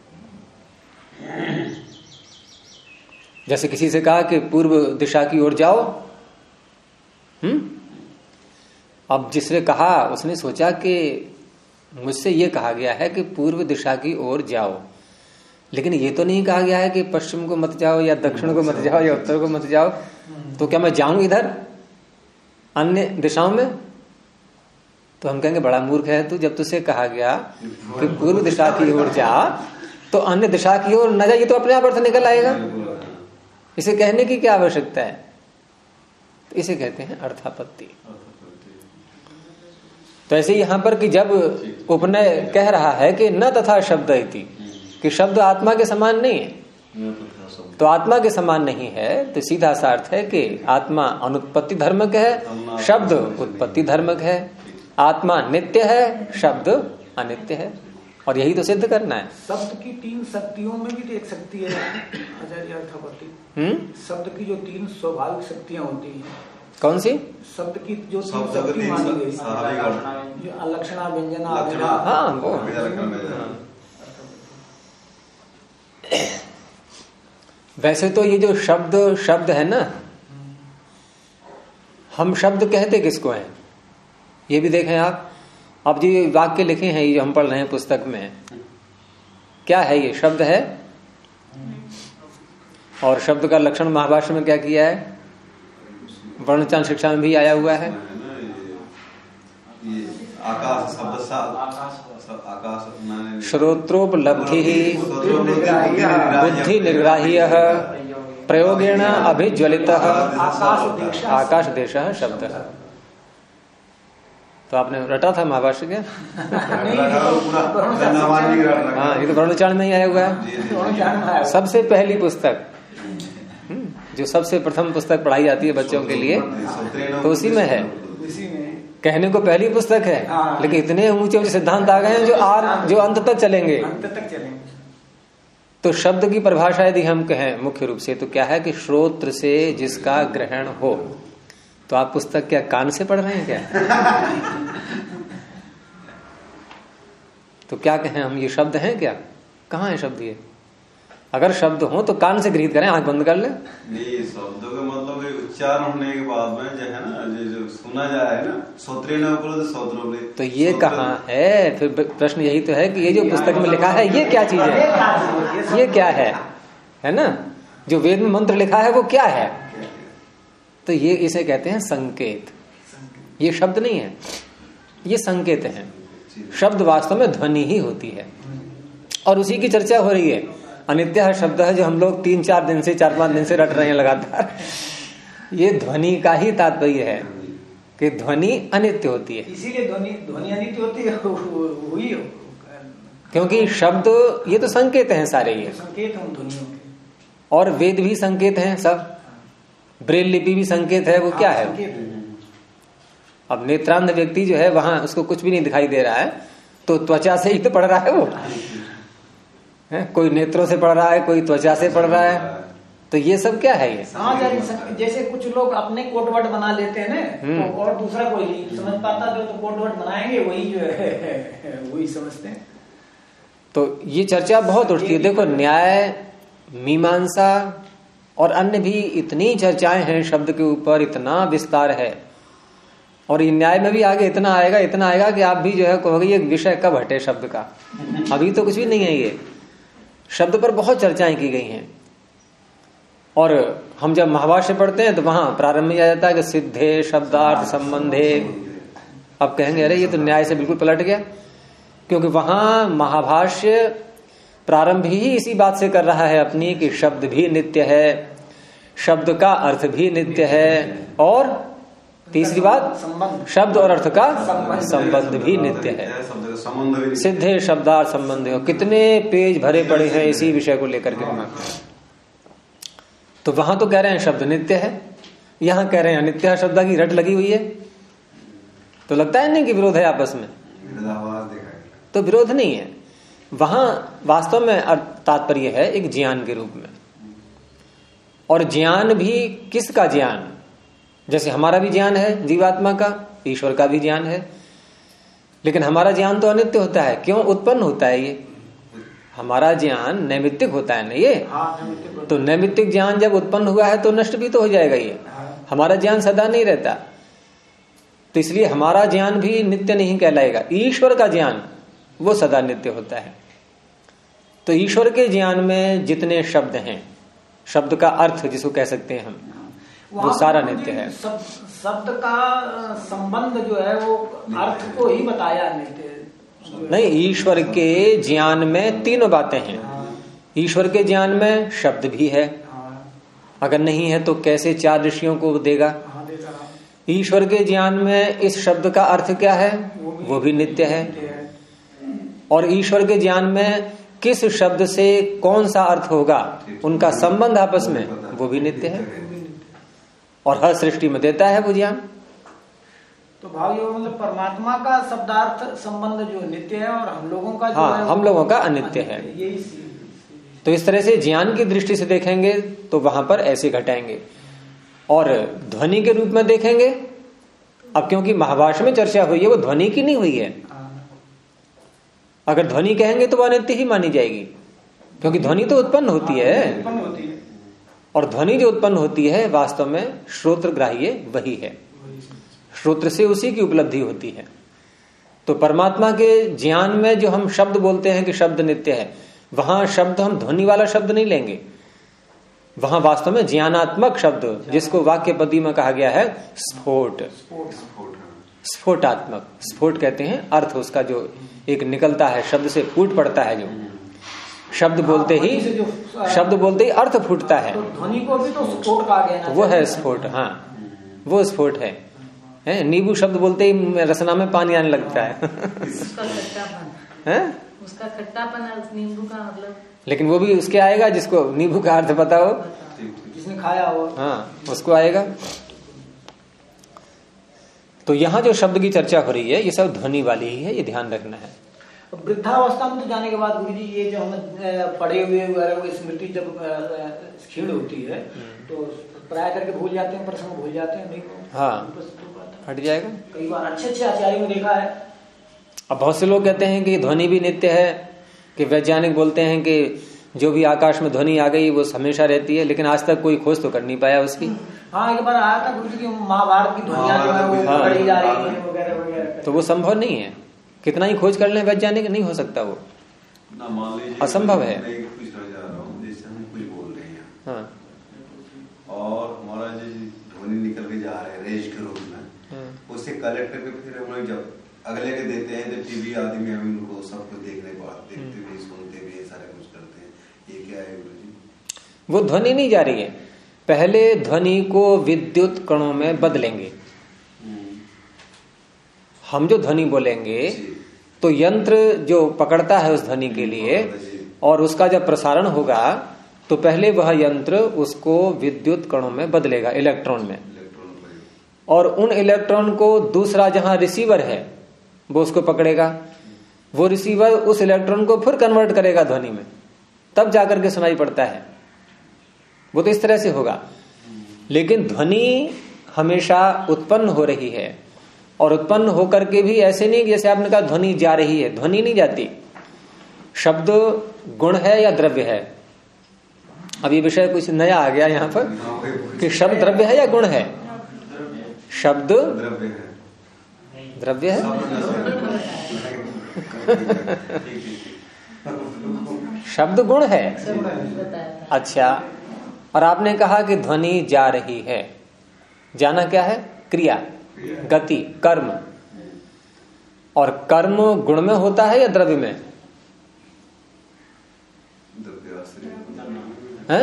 S1: जैसे किसी से कहा कि पूर्व दिशा की ओर जाओ, अब जिसने कहा उसने सोचा कि मुझसे ये कहा गया है कि पूर्व दिशा की ओर जाओ, लेकिन ये तो नहीं कहा गया है कि पश्चिम को मत जाओ या दक्षिण को मत जाओ या उत्तर को मत जाओ, तो क्या मैं जाऊं इधर अन्य दिशाओं में? तो हम कहेंगे बड़ा मूर्ख है तू, जब तुझसे कहा गया कि पूर्व दिशा की ओर जा तो अन्य दिशा की ओर न जा, ये तो अपने आप अर्थ निकल आएगा, इसे कहने की क्या आवश्यकता है? तो इसे कहते हैं अर्थापत्ति। तो ऐसे यहां पर कि जब उपनय कह रहा है कि न तथा शब्द इति, कि शब्द आत्मा के समान नहीं है, तो आत्मा के समान नहीं है, तो सीधा सा अर्थ है कि आत्मा अनुत्पत्ति धर्मक है, शब्द उत्पत्ति धर्मक है। आत्मा नित्य है, शब्द अनित्य है, और यही तो सिद्ध करना है।
S3: शब्द की 3 शक्तियों में भी तो एक शक्ति है आचार्य अर्थापत्ति। शब्द की जो 3 स्वाभाविक शक्तियां होती हैं,
S1: कौन सी?
S3: शब्द की जो 3 शक्ति मानी गई, जो अलक्षणा, व्यंजना, अभिधा।
S1: हाँ, वो वैसे तो ये जो शब्द है ना, हम शब्द कहते किसको हैं ये भी देखें आप। अब जो वाक्य लिखे हैं ये जो हम पढ़ रहे हैं पुस्तक में, क्या है ये? शब्द है। और शब्द का लक्षण महाभाष्य में क्या किया है? वर्णचान शिक्षा में भी आया हुआ है।
S2: आकाश शब्द
S1: श्रोत्रोपलब्धि बुद्धि निर्ग्राह्य प्रयोगेण अभिज्वलित आकाश देश शब्द। तो आपने रटा था महाभाष्य क्या? हाँ, ये तो वर्णचान में ही आया हुआ है। सबसे पहली पुस्तक, जो सबसे प्रथम पुस्तक पढ़ाई जाती है बच्चों के लिए, तो उसी में है। कहने को पहली पुस्तक है, लेकिन इतने ऊंचे ऊंचे सिद्धांत आ गए हैं जो अंत तक चलेंगे। तो शब्द की परिभाषा यदि हम कहें मुख्य रूप से, तो क्या है कि श्रोत्र से जिसका ग्रहण हो। तो आप पुस्तक क्या कान से पढ़ रहे हैं क्या? तो क्या कहें हम, ये शब्द हैं क्या? कहाँ है शब्द ये? अगर शब्द हो तो कान से गृहीत करें, आंख बंद कर ले।
S2: नहीं, शब्दों का मतलब उच्चारण होने के बाद में जो है ना, जो सुना जाए ना, श्रोत्रेण
S1: तो ये कहाँ है? फिर प्रश्न यही तो है कि ये जो पुस्तक में लिखा है ये क्या चीज है? ये क्या है ना? जो वेद में मंत्र लिखा है वो क्या है? तो ये इसे कहते हैं संकेत। ये शब्द नहीं है, ये संकेत है। शब्द वास्तव में ध्वनि ही होती है, और उसी की चर्चा हो रही है। अनित्य शब्द है जो हम लोग 3-4 दिन से 4-5 दिन से रट रहे हैं लगातार। ये ध्वनि का ही तात्पर्य है कि ध्वनि अनित्य होती है।
S3: इसीलिए ध्वनि अनित्य होती है।
S1: क्योंकि शब्द ये तो संकेत हैं सारे, ये
S3: संकेत हैं ध्वनियों के,
S1: और वेद भी संकेत हैं सब, ब्रेल लिपि भी संकेत है। वो क्या है? अब नेत्रांध व्यक्ति जो है वहां उसको कुछ भी नहीं दिखाई दे रहा है, तो त्वचा से ही तो पढ़ रहा है वो है? कोई नेत्रों से पढ़ रहा है, कोई त्वचा से पढ़ रहा है, तो ये सब क्या है? ये
S3: जैसे कुछ लोग अपने कोड वर्ड बना लेते हैं ना, तो और दूसरा कोई नहीं समझ पाता, जो तो कोड वर्ड बनाएंगे वही जो है वही समझते हैं।
S1: तो ये चर्चा बहुत उठती है। देखो, न्याय, मीमांसा और अन्य भी इतनी चर्चाएं हैं शब्द के ऊपर, इतना विस्तार है, और ये न्याय में भी आगे इतना आएगा कि आप भी जो है कहोगे ये विषय कब हटे शब्द का। अभी तो कुछ भी नहीं है, ये शब्द पर बहुत चर्चाएं की गई हैं। और हम जब महाभाष्य पढ़ते हैं तो वहां प्रारंभ में आ जाता है कि सिद्धे शब्दार्थ संबंधे। अब कहेंगे अरे ये तो न्याय से बिल्कुल पलट गया, क्योंकि वहां महाभाष्य प्रारंभ ही इसी बात से कर रहा है अपनी कि शब्द भी नित्य है, शब्द का अर्थ भी नित्य है, और तीसरी बात शब्द और अर्थ का संबंध भी नित्य है। सिद्धे शब्दार्थ संबंध हो, कितने पेज भरे पड़े हैं इसी विषय को लेकर के वहां। तो वहां तो कह रहे हैं शब्द नित्य है, यहां कह रहे हैं अनित्य है, शब्द की रट लगी हुई है। तो लगता है नहीं कि विरोध है आपस में? तो विरोध नहीं है, वहां वास्तव में तात्पर्य है एक ज्ञान के रूप में। और ज्ञान भी किसका ज्ञान? जैसे हमारा भी ज्ञान है जीवात्मा का, ईश्वर का भी ज्ञान है, लेकिन हमारा ज्ञान तो अनित्य होता है। क्यों उत्पन्न होता है ये? हमारा ज्ञान नैमित्तिक होता है ना ये। तो नैमित्तिक ज्ञान जब उत्पन्न हुआ है तो नष्ट भी तो हो जाएगा ये। हमारा ज्ञान सदा नहीं रहता, तो इसलिए हमारा ज्ञान भी नित्य नहीं कहलाएगा। ईश्वर का ज्ञान वो सदा नित्य होता है। तो ईश्वर के ज्ञान में जितने शब्द हैं, शब्द का अर्थ जिसको कह सकते हैं हम, वो सारा नित्य है।
S3: शब्द का संबंध जो है वो अर्थ को ही बताया नित्य
S1: नहीं। ईश्वर के ज्ञान में तीनों बातें हैं। ईश्वर के ज्ञान में शब्द भी है, अगर नहीं है तो कैसे चार ऋषियों को देगा। ईश्वर के ज्ञान में इस शब्द का अर्थ क्या है, वो भी नित्य है। और ईश्वर के ज्ञान में किस शब्द से कौन सा अर्थ होगा, उनका संबंध आपस में, वो भी नित्य है। और हर सृष्टि में देता है वो ज्ञान।
S3: तो भाव ये मतलब परमात्मा का शब्दार्थ संबंध जो नित्य है, और हम लोगों का जो है
S1: हम लोगों का अनित्य है। तो इस तरह से ज्ञान की दृष्टि से देखेंगे तो वहां पर ऐसे घटाएंगे। और ध्वनि के रूप में देखेंगे, अब क्योंकि महाभाष्य में चर्चा हुई है, वो ध्वनि की नहीं हुई है। अगर ध्वनि कहेंगे तो वो अनित्य ही मानी जाएगी, क्योंकि ध्वनि तो उत्पन्न होती है। और ध्वनि जो उत्पन्न होती है वास्तव में श्रोत्रग्राह्य वही है, श्रोत्र से उसी की उपलब्धि होती है। तो परमात्मा के ज्ञान में जो हम शब्द बोलते हैं कि शब्द नित्य है, वहां शब्द हम ध्वनि वाला शब्द नहीं लेंगे। वहां वास्तव में ज्ञानात्मक शब्द, जिसको वाक्य पदी में कहा गया है स्फोट, स्फोटात्मक, स्फोट कहते हैं अर्थ उसका जो एक निकलता है शब्द से, फूट पड़ता है। जो शब्द बोलते ही अर्थ फूटता है,
S3: तो ध्वनि को भी तो स्फोट कहा गया ना,
S1: वो है स्फोट। हाँ, वो स्फोट है। नींबू शब्द बोलते ही रसना में पानी आने लगता है।
S4: उसका खट्टापन है, उसका खट्टापन नींबू का मतलब।
S1: लेकिन वो भी उसके आएगा जिसको नींबू का अर्थ पता हो,
S3: जिसने खाया हो,
S1: हाँ उसको आएगा। तो यहाँ जो शब्द की चर्चा हो रही है ये सब ध्वनि वाली ही है, ये ध्यान रखना है।
S3: वृद्धावस्था में तो जाने के बाद गुरु जी ये जो हम पढ़े हुए स्मृति जब क्षीण होती है तो प्राय करके भूल जाते हैं, प्रसंग भूल जाते हैं, नहीं
S1: हाँ हट जाएगा।
S3: कई बार अच्छे आचार्यों में देखा है।
S1: अब बहुत से लोग कहते हैं कि ध्वनि भी नित्य है, कि वैज्ञानिक बोलते हैं कि जो भी आकाश में ध्वनि आ गई वो हमेशा रहती है, लेकिन आज तक कोई खोज तो कर नहीं पाया उसकी।
S3: हाँ, एक बार आया था गुरु जी की महाभारत की ध्वनियां जो है वो पढ़ी जा रही है वगैरह वगैरह,
S1: तो वो संभव नहीं है। कितना ही खोज कर लें वैज्ञानिक, नहीं हो सकता, वो असंभव है।
S2: जैसे हम कुछ बोल रहे हैं,
S1: हाँ,
S2: और हमारा जो ध्वनि निकल के जा रहा है रेज के रूप में, उसे कलेक्ट करके फिर हम लोग जब अगले के देते हैं तो टीवी आदि में हम उनको सब कुछ देखने को देखते भी, सुनते भी, सारा कुछ करते हैं। ये क्या है गुरु जी?
S1: वो ध्वनि नहीं जा रही है, पहले ध्वनि को विद्युत कणों में बदलेंगे। हम जो ध्वनि बोलेंगे तो यंत्र जो पकड़ता है उस ध्वनि के लिए और उसका जब प्रसारण होगा तो पहले वह यंत्र उसको विद्युत कणों में बदलेगा, इलेक्ट्रॉन में, और उन इलेक्ट्रॉन को दूसरा जहां रिसीवर है वो उसको पकड़ेगा, वो रिसीवर उस इलेक्ट्रॉन को फिर कन्वर्ट करेगा ध्वनि में, तब जाकर के सुनाई पड़ता है। वो तो इस तरह से होगा। लेकिन ध्वनि हमेशा उत्पन्न हो रही है, और उत्पन्न होकर के भी ऐसे नहीं जैसे आपने कहा ध्वनि जा रही है, ध्वनि नहीं जाती। शब्द गुण है या द्रव्य है? अब ये विषय कुछ नया आ गया यहाँ पर कि शब्द द्रव्य है या गुण है? शब्द द्रव्य है। शब्द गुण है। अच्छा, और आपने कहा कि ध्वनि जा रही है। जाना क्या है? क्रिया, गति, कर्म। और कर्म गुण में होता है या द्रव्य में? है?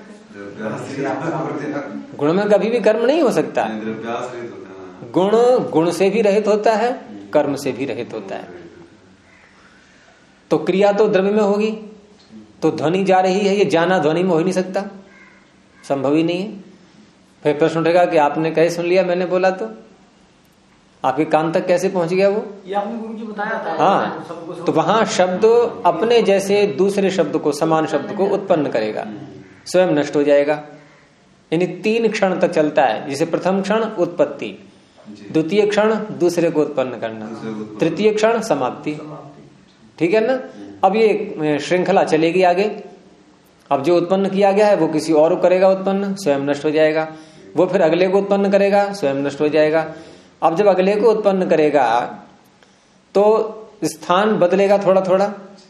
S1: गुण में कभी भी कर्म नहीं हो सकता। गुण गुण से भी रहित होता है, कर्म से भी रहित होता है। तो क्रिया तो द्रव्य में होगी, तो ध्वनि जा रही है, ये जाना ध्वनि में हो ही नहीं सकता, संभव ही नहीं है। फिर प्रश्न उठेगा कि आपने कैसे सुन लिया, मैंने बोला तो आपके कान तक कैसे पहुंच गया वो?
S3: ये आपने गुरु जी बताया था।
S1: हाँ, तो वहां शब्द अपने जैसे दूसरे शब्द को, समान शब्द को उत्पन्न करेगा, स्वयं नष्ट हो जाएगा। यानी 3 क्षण तक चलता है। जैसे प्रथम क्षण उत्पत्ति, द्वितीय क्षण दूसरे को उत्पन्न करना, तृतीय क्षण समाप्ति। ठीक है ना? अब ये श्रृंखला चलेगी आगे। अब जो उत्पन्न किया गया है वो किसी और को करेगा उत्पन्न, स्वयं नष्ट हो जाएगा। वो फिर अगले को उत्पन्न करेगा, स्वयं नष्ट हो जाएगा। अब जब अगले को उत्पन्न करेगा तो स्थान बदलेगा थोड़ा थोड़ा।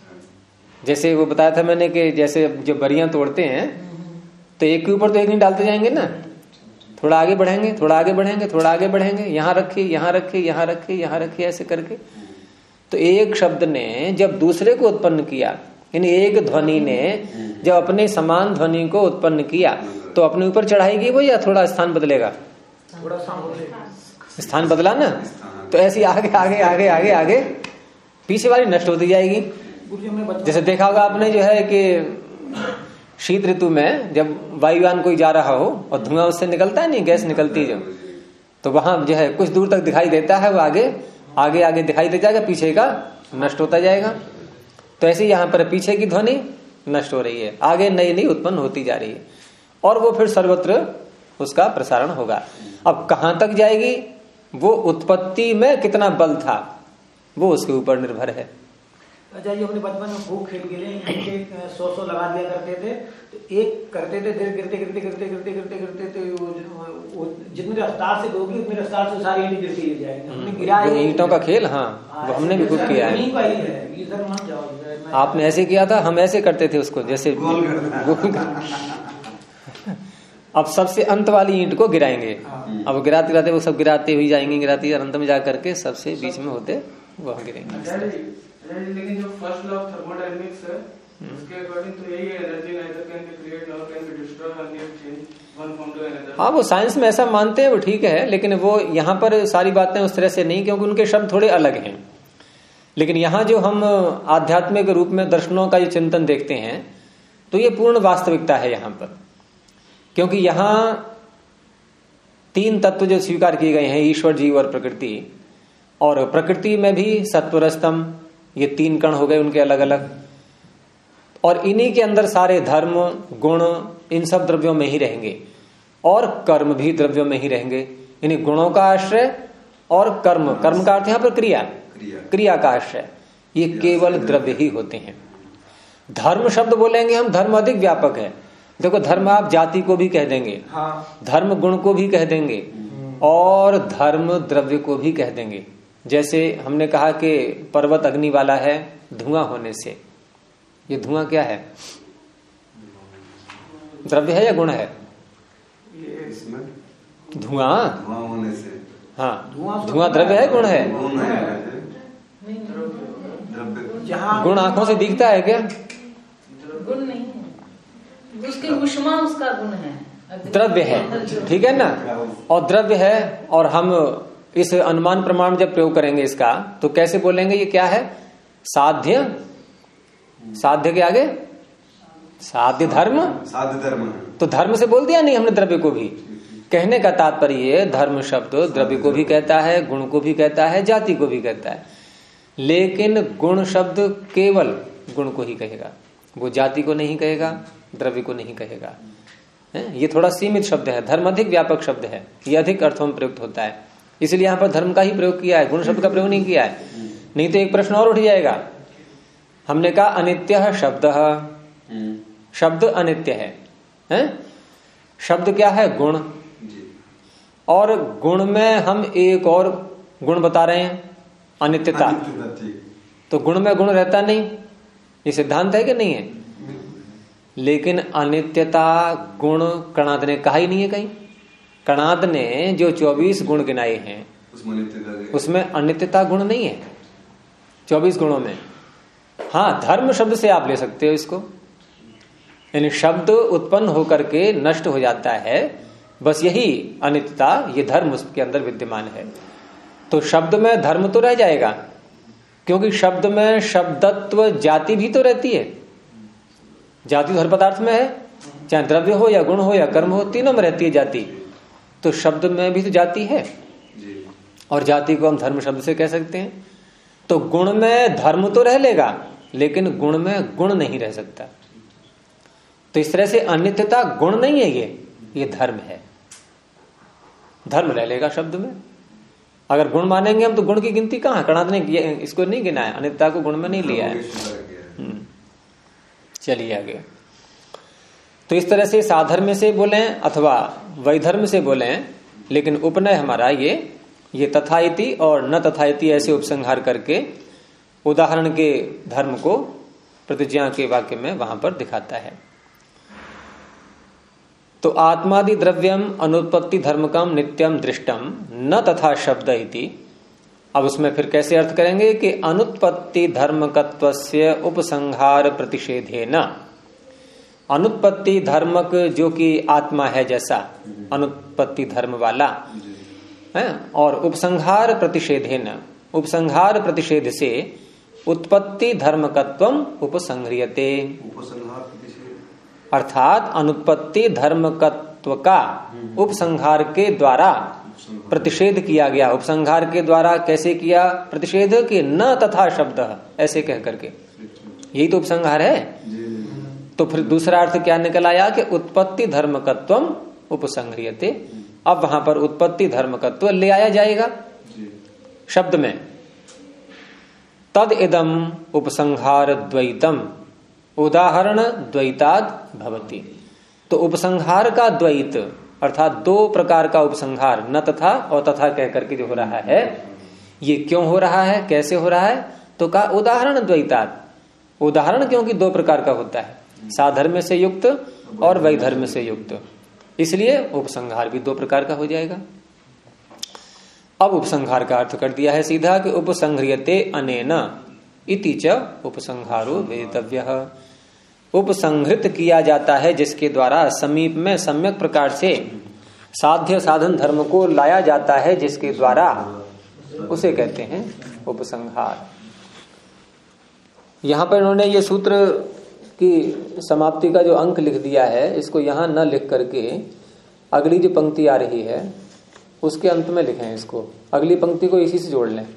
S1: जैसे वो बताया था मैंने कि जैसे जो बरियां तोड़ते हैं तो एक के ऊपर तो एक नहीं डालते जाएंगे ना, थोड़ा आगे बढ़ेंगे, थोड़ा आगे बढ़ेंगे, थोड़ा आगे बढ़ेंगे, यहाँ रखिए, यहाँ रखिए, यहाँ रखिए, यहाँ रखिए, ऐसे करके। तो एक शब्द ने जब दूसरे को उत्पन्न किया, यानी एक ध्वनि ने जब अपने समान ध्वनि को उत्पन्न किया, तो अपने ऊपर चढ़ाएगी वो या थोड़ा स्थान बदलेगा?
S3: थोड़ा
S1: स्थान बदला ना, तो ऐसी आगे आगे आगे आगे आगे पीछे वाली नष्ट होती जाएगी। जैसे देखा होगा आपने जो है कि शीत ऋतु में जब वायुयान कोई जा रहा हो और धुआं उससे निकलता है, नहीं गैस निकलती है जो, तो वहां जो है कुछ दूर तक दिखाई देता है, वो आगे आगे आगे दिखाई दे जाएगा, पीछे का नष्ट होता जाएगा। तो ऐसे यहाँ पर पीछे की ध्वनि नष्ट हो रही है, आगे नई नई उत्पन्न होती जा रही है, और वो फिर सर्वत्र उसका प्रसारण होगा। अब कहाँ तक जाएगी, वो उत्पत्ति में कितना बल था वो उसके ऊपर निर्भर है।
S3: अच्छा, ये अपने बचपन में खूब खेल के लिए 100 लगा दिया करते थे, तो एक करते थे, फिर गिरते गिरते गिरते गिरते गिरते गिरते तो वो जितनी रफ्तार से दोगी उतनी रफ्तार से सारी ईंटें गिरती जाएगी।
S1: ईंटों का खेल, हाँ, वो हमने भी खूब किया है। आपने ऐसे किया था, हम ऐसे करते थे उसको, जैसे अब सबसे अंत वाली ईंट को गिराएंगे। अब गिराते गिराते वो सब गिराते हुए जाएंगे, गिराते अंत में जाकर के सबसे बीच में होते वह गिरेंगे।
S5: लेकिन जो फर्स्ट लॉ ऑफ थर्मोडायनामिक्स है उसके अकॉर्डिंग तो यही है, energy neither can be created nor can be destroyed unless change one form to another. हाँ,
S1: वो साइंस में ऐसा मानते हैं, वो ठीक है, लेकिन वो यहाँ पर सारी बातें उस तरह से नहीं, क्योंकि उनके शब्द थोड़े अलग हैं। लेकिन यहाँ जो हम आध्यात्मिक रूप में दर्शनों का ये चिंतन देखते हैं तो ये पूर्ण वास्तविकता है यहाँ पर, क्योंकि यहाँ 3 तत्व जो स्वीकार किए गए हैं, ईश्वर, जीव और प्रकृति, और प्रकृति में भी सत्व स्तंभ, ये 3 कण हो गए उनके अलग अलग, और इन्हीं के अंदर सारे धर्म, गुण, इन सब द्रव्यों में ही रहेंगे, और कर्म भी द्रव्यों में ही रहेंगे। यानी गुणों का आश्रय और कर्म, कर्म का अर्थ यहाँ पर क्रिया का आश्रय, ये केवल द्रव्य ही होते हैं। धर्म शब्द बोलेंगे हम, धर्म अधिक व्यापक है। देखो, धर्म आप जाति को भी कह देंगे, धर्म गुण को भी कह देंगे, और धर्म द्रव्य को भी कह देंगे। जैसे हमने कहा कि पर्वत अग्नि वाला है धुआं होने से, ये धुआं क्या है? द्रव्य है या गुण है? धुआं
S2: होने से,
S1: हाँ, धुआं द्रव्य है, गुण है? गुण आंखों से दिखता है क्या?
S4: गुण नहीं है, उसकी उष्मा उसका गुण है,
S1: द्रव्य है, ठीक है ना। और द्रव्य है, और हम इस अनुमान प्रमाण जब प्रयोग करेंगे इसका, तो कैसे बोलेंगे? ये क्या है? साध्य, साध्य के आगे साध्य धर्म,
S2: साध्य धर्म।
S1: तो धर्म से बोल दिया नहीं हमने द्रव्य को भी। कहने का तात्पर्य धर्म शब्द द्रव्य को भी कहता है, गुण को भी कहता है, जाति को भी कहता है, लेकिन गुण शब्द केवल गुण को ही कहेगा, वो जाति को नहीं कहेगा, द्रव्य को नहीं कहेगा। ये थोड़ा सीमित शब्द है, धर्म अधिक व्यापक शब्द है, ये अधिक अर्थों में प्रयुक्त होता है, इसलिए यहां पर धर्म का ही प्रयोग किया है, गुण शब्द का प्रयोग नहीं किया है। नहीं तो एक प्रश्न और उठ जाएगा। हमने कहा अनित्य शब्द, शब्द अनित्य है? शब्द क्या है? गुण। और गुण में हम एक और गुण बता रहे हैं, अनित्यता। तो गुण में गुण रहता नहीं, ये सिद्धांत है कि नहीं है? लेकिन अनित्यता गुण कणाद ने कहा ही नहीं है कहीं। कणाद ने जो 24 गुण गिनाए हैं उसमें अनित्यता गुण नहीं है 24 गुणों में। हाँ, धर्म शब्द से आप ले सकते हो इसको, यानी शब्द उत्पन्न होकर के नष्ट हो जाता है, बस यही अनित्यता, ये धर्म उसके अंदर विद्यमान है। तो शब्द में धर्म तो रह जाएगा, क्योंकि शब्द में शब्दत्व जाति भी तो रहती है। जाति तो हर पदार्थ में है, चाहे द्रव्य हो या गुण हो या कर्म हो, तीनों में रहती है जाति। तो शब्द में भी तो जाति है, और जाति को हम धर्म शब्द से कह सकते हैं। तो गुण में धर्म तो रह लेगा, लेकिन गुण में गुण नहीं रह सकता। तो इस तरह से अनित्यता गुण नहीं है, ये धर्म है। धर्म रह लेगा शब्द में। अगर गुण मानेंगे हम तो गुण की गिनती कहां? कणाद ने इसको नहीं गिनाया, अनित्यता को गुण में नहीं लिया है। चलिए आगे। तो इस तरह से साधर्म से बोले अथवा वैधर्म से बोले, लेकिन उपनय हमारा ये तथा इति और न तथा इति ऐसे उपसंहार करके उदाहरण के धर्म को प्रतिज्ञा के वाक्य में वहां पर दिखाता है। तो आत्मादि द्रव्यम अनुत्पत्ति धर्मकम नित्यम दृष्टम न तथा शब्द इति। अब उसमें फिर कैसे अर्थ करेंगे कि अनुत्पत्ति धर्मकत्वस्य उपसंहार प्रतिषेधे न। अनुत्पत्ति धर्मक जो कि आत्मा है जैसा अनुत्पत्ति धर्म वाला है, और उपसंहार प्रतिषेधे न, उपसंहार प्रतिषेध से उत्पत्ति धर्मकत्वम उपसंह्रियते। अर्थात अनुत्पत्ति धर्मकत्व का उपसंहार के द्वारा प्रतिषेध किया गया। उपसंहार के द्वारा कैसे किया प्रतिषेध? कि न तथा शब्द, ऐसे कह करके, यही तो उपसंहार है। तो फिर दूसरा अर्थ क्या निकल आया कि उत्पत्ति धर्मकत्वम उपसंह्रियते। अब वहां पर उत्पत्ति धर्मकत्व ले आया जाएगा शब्द में। तद इदम उपसंहार द्वैतम उदाहरण द्वैताद भवति। तो उपसंहार का द्वैत अर्थात दो प्रकार का उपसंहार, न तथा और तथा कह करके जो हो रहा है, ये क्यों हो रहा है, कैसे हो रहा है? तो कहा उदाहरण द्वैताद। उदाहरण क्योंकि दो प्रकार का होता है, साधर्म से युक्त और वैधर्म से युक्त, इसलिए उपसंहार भी दो प्रकार का हो जाएगा। अब उपसंहार का अर्थ कर दिया है सीधा कि उपसंह्रियते अनेन इति च उपसंहारो वेदितव्यः। उपसंहृत किया जाता है जिसके द्वारा समीप में सम्यक प्रकार से साध्य साधन धर्म को लाया जाता है, जिसके द्वारा उसे कहते हैं उपसंहार। यहां पर इन्होंने ये सूत्र की समाप्ति का जो अंक लिख दिया है, इसको यहां न लिख करके अगली जो पंक्ति आ रही है उसके अंत में लिखें इसको। अगली पंक्ति को इसी से जोड़ लें।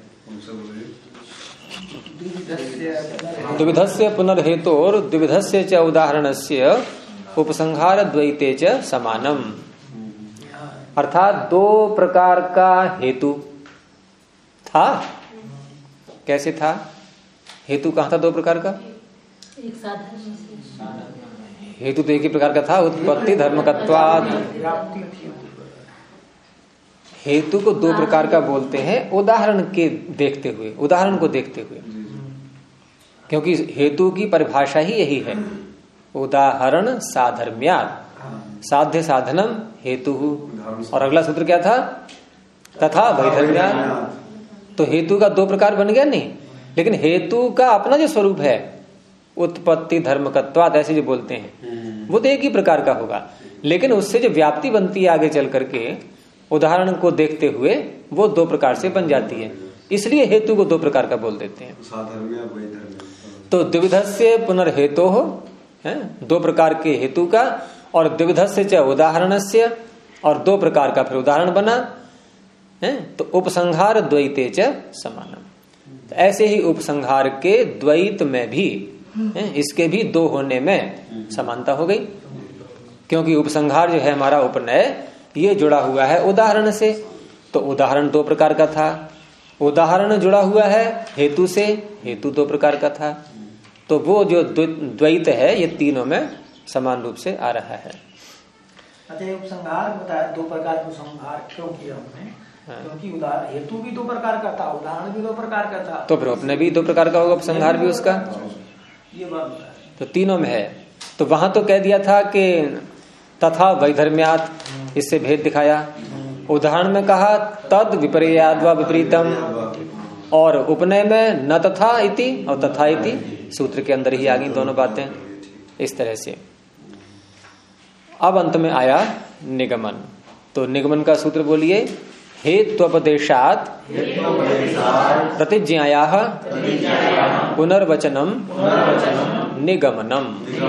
S1: द्विविधस्य पुनर्हेतोर द्विविधस्य च उदाहरणस्य उपसंहार द्वैते च समानम। अर्थात दो प्रकार का हेतु था। कैसे था? हेतु कहां था दो प्रकार का?
S4: एक साधन
S1: हेतु तो एक ही प्रकार का था, उत्पत्ति धर्मकत्वात्। हेतु को दो प्रकार का बोलते हैं उदाहरण के देखते हुए, उदाहरण को देखते हुए, क्योंकि हेतु की परिभाषा ही यही है, उदाहरण साधर्म्यात् साध्य साधनम हेतु। और अगला सूत्र क्या था? तथा वैधर्म्यात्। तो हेतु का दो प्रकार बन गया नहीं, लेकिन हेतु का अपना जो स्वरूप है उत्पत्ति धर्मकत्वात् ऐसे जो बोलते हैं वो तो एक ही प्रकार का होगा, लेकिन उससे जो व्याप्ति बनती है आगे चल करके उदाहरण को देखते हुए वो दो प्रकार से बन जाती है, इसलिए हेतु को दो प्रकार का बोल देते हैं। तो द्विविधस्य पुनर्हेतु हो, दो प्रकार के हेतु का, और द्विविधस्य च उदाहरणस्य, और दो प्रकार का फिर उदाहरण बना है, तो उपसंहार द्वैते च समानम। तो ऐसे ही उपसंहार के द्वैत में भी इसके भी दो होने में समानता हो गई, क्योंकि उपसंहार जो है हमारा उपनय ये जुड़ा हुआ है उदाहरण से, तो उदाहरण दो प्रकार का था, उदाहरण जुड़ा हुआ है हेतु से, हेतु दो प्रकार का था, तो वो जो द्वैत है ये तीनों में समान रूप से आ रहा है।
S3: अच्छा, ये उपसंहार बताया, दो प्रकार का उपसंहार क्यों किया हमने? क्योंकि उदाहरण हेतु भी दो प्रकार का था, उदाहरण भी दो प्रकार का था, तो फिर
S1: अपने भी दो प्रकार का होगा उपसंहार भी उसका,
S3: ये बात
S1: तो तीनों में है। तो वहां तो कह दिया था कि तथा वैधर्म्यात्, इससे भेद दिखाया। उदाहरण में कहा तद विपर्याद् वा विपरीतम, और उपनय में न तथा इति और तथा इति, सूत्र के अंदर ही आ गई दोनों बातें इस तरह से। अब अंत में आया निगमन, तो निगमन का सूत्र बोलिए, हेत्वपदेशात् प्रतिज्ञायाः पुनर्वचनम निगमनम।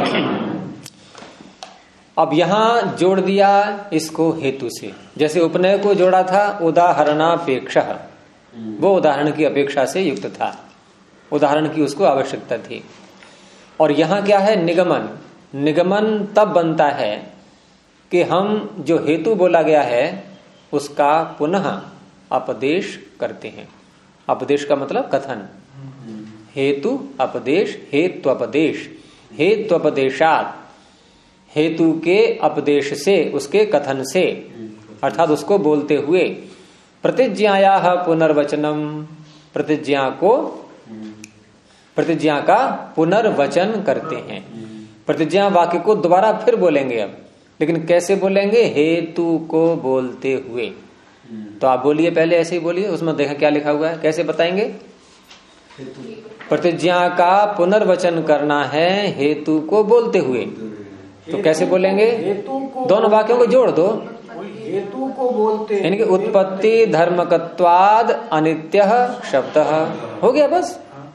S1: अब यहां जोड़ दिया इसको हेतु से, जैसे उपनय को जोड़ा था उदाहरणापेक्षा, वो उदाहरण की अपेक्षा से युक्त था, उदाहरण की उसको आवश्यकता थी। और यहां क्या है निगमन, निगमन तब बनता है कि हम जो हेतु बोला गया है उसका पुनः अपदेश करते हैं। अपदेश का मतलब कथन, हेतु अपदेश, हेत्वपदेश, हेत्वपदेशात्, हेतु के अपदेश से, उसके कथन से, अर्थात उसको बोलते हुए, प्रतिज्ञायाः पुनर्वचनम, प्रतिज्ञा को, प्रतिज्ञा का पुनर्वचन करते हैं। प्रतिज्ञा वाक्य को दोबारा फिर बोलेंगे अब, लेकिन कैसे बोलेंगे? हेतु को बोलते हुए। तो आप बोलिए, पहले ऐसे ही बोलिए, उसमें देखा क्या लिखा हुआ है, कैसे बताएंगे? प्रतिज्ञा का पुनर्वचन करना है हेतु को बोलते हुए, तो कैसे बोलेंगे? दोनों वाक्यों को जोड़ दो,
S3: हेतु को बोलते,
S1: यानी कि उत्पत्ति धर्मकत्वाद अनित्यः शब्द हो गया, बस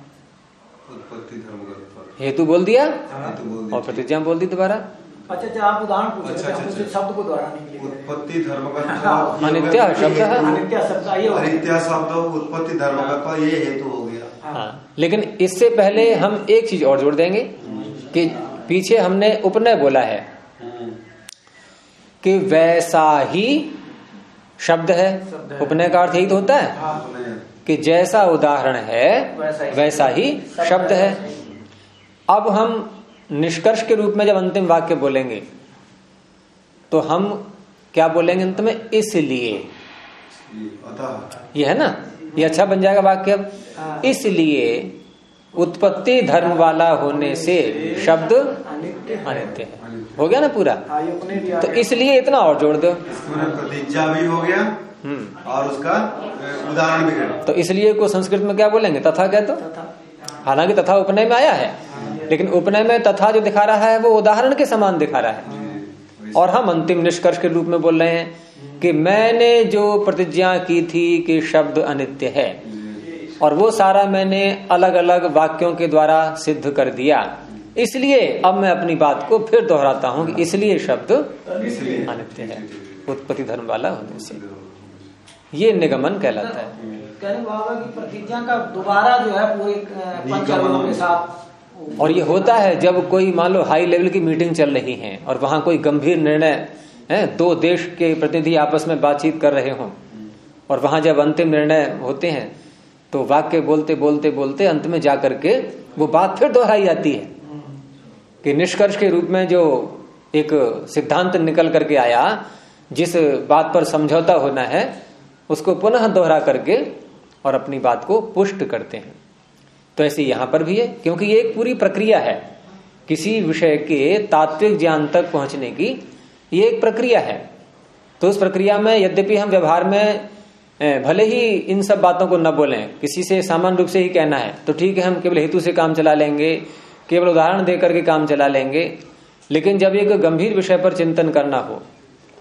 S1: हेतु बोल दिया और प्रतिज्ञा बोल दी दोबारा।
S3: अच्छा, आप उदाहरण पूछ रहे थे, शब्द को दोहराने के लिए।
S2: उत्पत्ति धर्मकत्व
S1: अनित्य शब्द है,
S3: अनित्य शब्द,
S2: अनित्य शब्द उत्पत्ति धर्मकत्व, ये हेतु हो गया।
S1: हाँ, लेकिन इससे पहले हम एक चीज और जोड़ देंगे कि पीछे हमने उपनय बोला है कि वैसा ही शब्द है, उपनय का अर्थ यही तो होता है कि जैसा उदाहरण है वैसा ही शब्द है। अब हम निष्कर्ष के रूप में जब अंतिम वाक्य बोलेंगे तो हम क्या बोलेंगे अंत में? इसलिए, ये है ना, ये अच्छा बन जाएगा वाक्य। अब इसलिए उत्पत्ति धर्म वाला होने से शब्द अनित्य है, हो गया ना पूरा। तो इसलिए इतना और जोड़ दो,
S2: प्रतिज्ञा भी हो गया और उसका उदाहरण भी है।
S1: तो इसलिए को संस्कृत में क्या बोलेंगे? तथा कह दो। हालांकि तथा उपनय में आया है, लेकिन उपनय में तथा जो दिखा रहा है वो उदाहरण के समान दिखा रहा है। और हम अंतिम निष्कर्ष के रूप में बोल रहे हैं कि मैंने जो प्रतिज्ञा की थी कि शब्द अनित्य है, और वो सारा मैंने अलग अलग वाक्यों के द्वारा सिद्ध कर दिया, इसलिए अब मैं अपनी बात को फिर दोहराता हूं कि इसलिए शब्द अनित्य है उत्पत्ति धर्म वाला होने से। ये निगमन कहलाता है।
S3: कहने बाबा की प्रतिज्ञा का दोबारा जो है पूरे पंचावलों के साथ,
S1: और ये होता है जब कोई मान लो हाई लेवल की मीटिंग चल रही है और वहां कोई गंभीर निर्णय है, दो देश के प्रतिनिधि आपस में बातचीत कर रहे हों, और वहां जब अंतिम निर्णय होते हैं तो वाक्य बोलते बोलते बोलते अंत में जाकर के वो बात फिर दोहराई जाती है कि निष्कर्ष के रूप में जो एक सिद्धांत निकल करके आया, जिस बात पर समझौता होना है उसको पुनः दोहरा करके और अपनी बात को पुष्ट करते हैं। तो ऐसे यहां पर भी है, क्योंकि ये एक पूरी प्रक्रिया है, किसी विषय के तात्विक ज्ञान तक पहुंचने की ये एक प्रक्रिया है। तो उस प्रक्रिया में यद्यपि हम व्यवहार में भले ही इन सब बातों को न बोलें, किसी से सामान्य रूप से ही कहना है तो ठीक है, हम केवल हेतु से काम चला लेंगे, केवल उदाहरण देकर के काम चला लेंगे, लेकिन जब एक गंभीर विषय पर चिंतन करना हो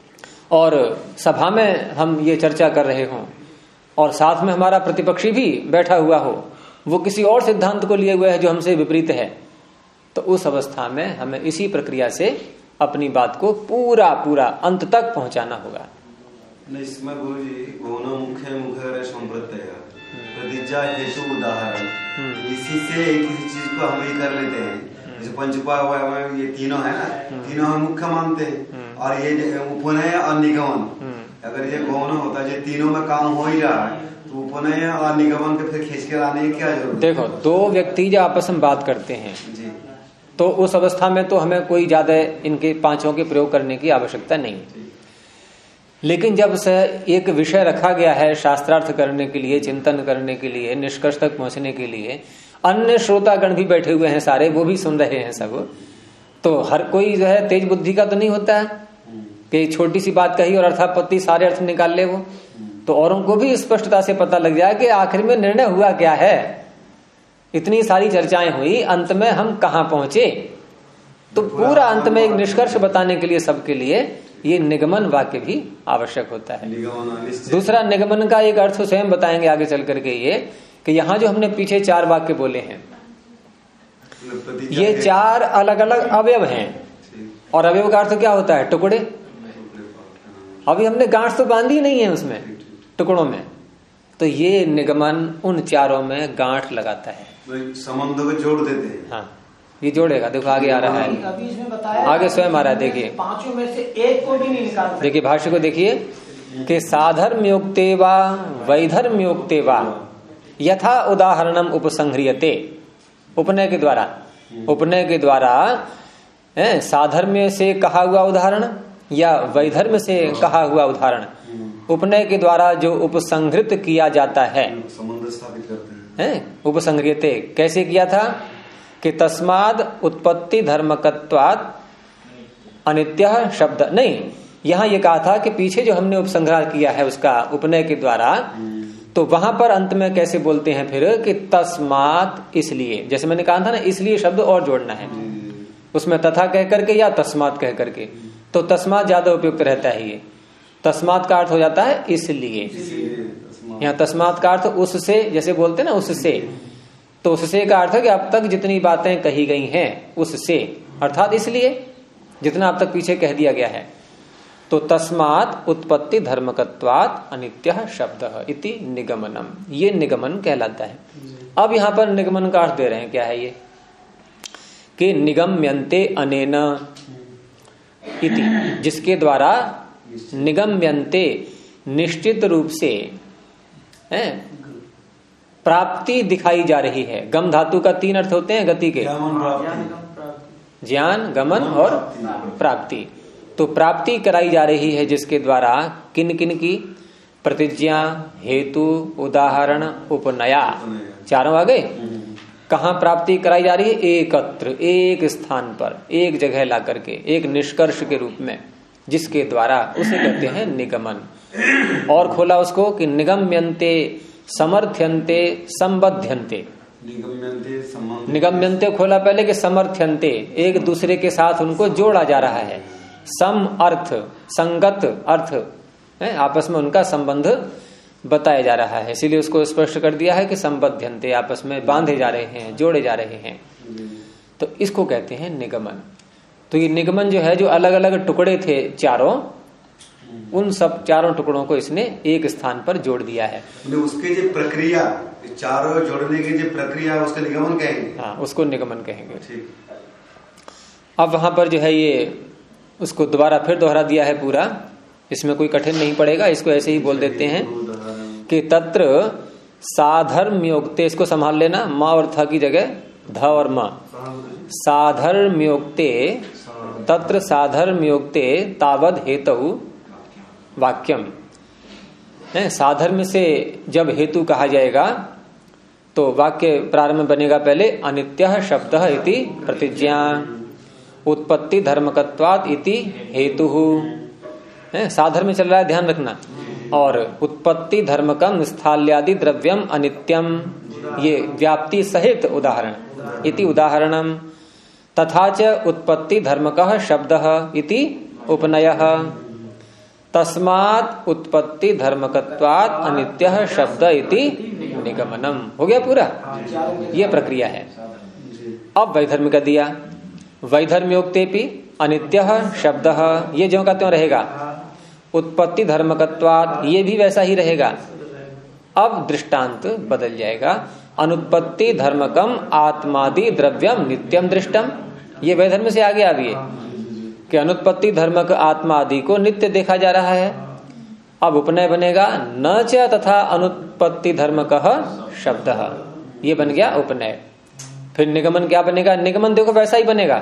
S1: और सभा में हम ये चर्चा कर रहे हों और साथ में हमारा प्रतिपक्षी भी बैठा हुआ हो, वो किसी और सिद्धांत को लिए हुए है जो हमसे विपरीत है, तो उस अवस्था में हमें इसी प्रक्रिया से अपनी बात को पूरा पूरा अंत तक पहुंचाना होगा।
S2: इसमें गुरु जी गौण मुख्य मुख्य संप्रत्यय प्रतिज्ञा हेतु उदाहरण, इसी से किसी चीज को हम ये कर लेते हैं। जैसे पंचउपाय ये तीनों है ना, तीनों हम मुख्य मानते हैं, और ये उपनय और निगमन, अगर ये गौण होता है, ये तीनों में काम हो ही रहा है, तो उपनय और निगमन के फिर खींच के लाने की क्या जरूरत? देखो,
S1: दो व्यक्ति जो आपस में बात करते हैं जी, तो उस अवस्था में तो हमें कोई ज्यादा इनके पांचों के प्रयोग करने की आवश्यकता नहीं। लेकिन जब से एक विषय रखा गया है शास्त्रार्थ करने के लिए, चिंतन करने के लिए, निष्कर्ष तक पहुंचने के लिए, अन्य श्रोतागण भी बैठे हुए हैं सारे, वो भी सुन रहे हैं सब, तो हर कोई जो है तेज बुद्धि का तो नहीं होता है कि छोटी सी बात कही और अर्थापत्ति सारे अर्थ निकाल ले वो, तो औरों को भी स्पष्टता से पता लग जाए कि आखिर में निर्णय हुआ क्या है। इतनी सारी चर्चाएं हुई, अंत में हम कहां पहुंचे, तो पूरा अंत में एक निष्कर्ष बताने के लिए सबके लिए ये निगमन वाक्य भी आवश्यक होता है। दूसरा, निगमन का एक अर्थ स्वयं बताएंगे आगे चल करके, ये कि यहां जो हमने पीछे 4 वाक्य बोले हैं, ये 4 अलग अलग अवयव हैं, और अवयव का अर्थ क्या होता है? टुकड़े। अभी हमने गांठ तो बांधी नहीं है उसमें, टुकड़ों में, तो ये निगमन उन 4 में गांठ लगाता है,
S2: संबंध को जोड़ देते हैं।
S1: हाँ, ये जोड़ेगा। देखो आगे आ रहा है,
S3: अभी इसमें बताया
S1: आगे स्वयं आ रहा है, देखिए
S3: 5 में से एक को भी नहीं निकाल सकते।
S1: देखिए भाष्य को देखिए कि साधर्म्योक्ते वा वैधर्म्योक्ते वा यथा उदाहरणम उपसंह्रियते, उपनय के द्वारा, उपनय के द्वारा साधर्म्य से कहा हुआ उदाहरण या वैधर्म से कहा हुआ उदाहरण, उपनय के द्वारा जो उपसंहृत किया जाता है,
S2: संबंध स्थापित करते हैं।
S1: उपसंह्रियते कैसे किया था कि तस्माद उत्पत्ति धर्मकत्वात् अनित्य शब्द, नहीं, यहां ये कहा था कि पीछे जो हमने उपसंहार किया है उसका उपनय के द्वारा, तो वहां पर अंत में कैसे बोलते हैं फिर कि तस्मात्, इसलिए, जैसे मैंने कहा था ना, इसलिए शब्द और जोड़ना है उसमें, तथा कह करके या तस्मात् कह करके, तो तस्मात् ज्यादा उपयुक्त रहता है। ये तस्मात् का अर्थ हो जाता है इसलिए, यहाँ तस्मात् का अर्थ उससे, जैसे बोलते हैं ना उससे, तो उससे का अर्थ है कि अब तक जितनी बातें कही गई हैं उससे, अर्थात इसलिए जितना अब तक पीछे कह दिया गया है। तो तस्मात् उत्पत्ति धर्मकत्वात् अनित्य शब्द इति निगमनम, ये निगमन कहलाता है। अब यहां पर निगमन का अर्थ दे रहे हैं, क्या है ये कि निगम्यन्ते अनेन इति, जिसके द्वारा निगम्यन्ते निश्चित रूप से प्राप्ति दिखाई जा रही है। गम धातु का 3 अर्थ होते हैं गति के, ज्ञान, गमन और प्राप्ति। तो प्राप्ति कराई जा रही है जिसके द्वारा किन किन की? प्रतिज्ञा, हेतु, उदाहरण, उपनया, 4 आ गए। कहाँ प्राप्ति कराई जा रही है? एकत्र, एक स्थान पर, एक जगह ला करके, एक निष्कर्ष के रूप में, जिसके द्वारा, उसे कहते हैं निगमन। और खोला उसको कि निगम्यन्ते समर्थ्यन्ते संबध्यन्ते, निगम्यन्ते खोला पहले कि समर्थ्यन्ते, एक दूसरे के साथ उनको जोड़ा जा रहा है। सम अर्थ, संगत अर्थ, आपस में उनका संबंध बताया जा रहा है, इसीलिए उसको स्पष्ट कर दिया है कि संबध्यन्ते, आपस में बांधे जा रहे हैं, जोड़े जा रहे हैं। तो इसको कहते हैं निगमन। तो ये निगमन जो है, जो अलग अलग टुकड़े थे 4, उन सब 4 टुकड़ों को इसने एक स्थान पर जोड़ दिया है।
S2: उसकी जो प्रक्रिया, 4 जोड़ने की जो प्रक्रिया, उसको निगमन कहेंगे।
S1: हाँ, उसको निगमन कहेंगे। अब वहां पर जो है ये उसको दोबारा फिर दोहरा दिया है पूरा, इसमें कोई कठिन नहीं पड़ेगा, इसको ऐसे ही बोल देते हैं कि तत्र साधर्म्योक्ते, इसको संभाल लेना, माँ और था की जगह ध और म, साधर्म्योक्ते, तत्र साधर्म्योक्ते तावद हेतु वाक्यम। साधर्म से जब हेतु कहा जाएगा तो वाक्य प्रारंभ बनेगा पहले अनित्य शब्द इति प्रतिज्ञा, उत्पत्ति धर्मकत्वात् इति हेतु। साधर्म चल रहा है, ध्यान रखना। और उत्पत्ति धर्मकम स्थाल्यादि द्रव्यम अनित्यम, ये व्याप्ति सहित उदाहरण, इति उदाहरणम। तथा च उत्पत्ति धर्मकः शब्दः इति उपनयः, तस्मात् उत्पत्ति धर्मकत्वात् अनित्यः शब्द इति निगमनम। हो गया पूरा, यह प्रक्रिया है। अब वैधर्म का दिया, वैधर्म्योक्तेपि अनित्यः शब्दः, ये ज्यों का त्यों रहेगा। उत्पत्ति धर्मकत्वात्, ये भी वैसा ही रहेगा। अब दृष्टांत बदल जाएगा, अनुत्पत्ति धर्मकम आत्मादि द्रव्यम नित्यम दृष्टम। ये वैधर्म से आगे आ गए कि अनुत्पत्ति धर्मक आत्मा आदि को नित्य देखा जा रहा है। अब उपनय बनेगा न च तथा अनुत्पत्ति धर्मकः शब्दः, ये बन गया उपनय। फिर निगमन क्या बनेगा, निगमन देखो वैसा ही बनेगा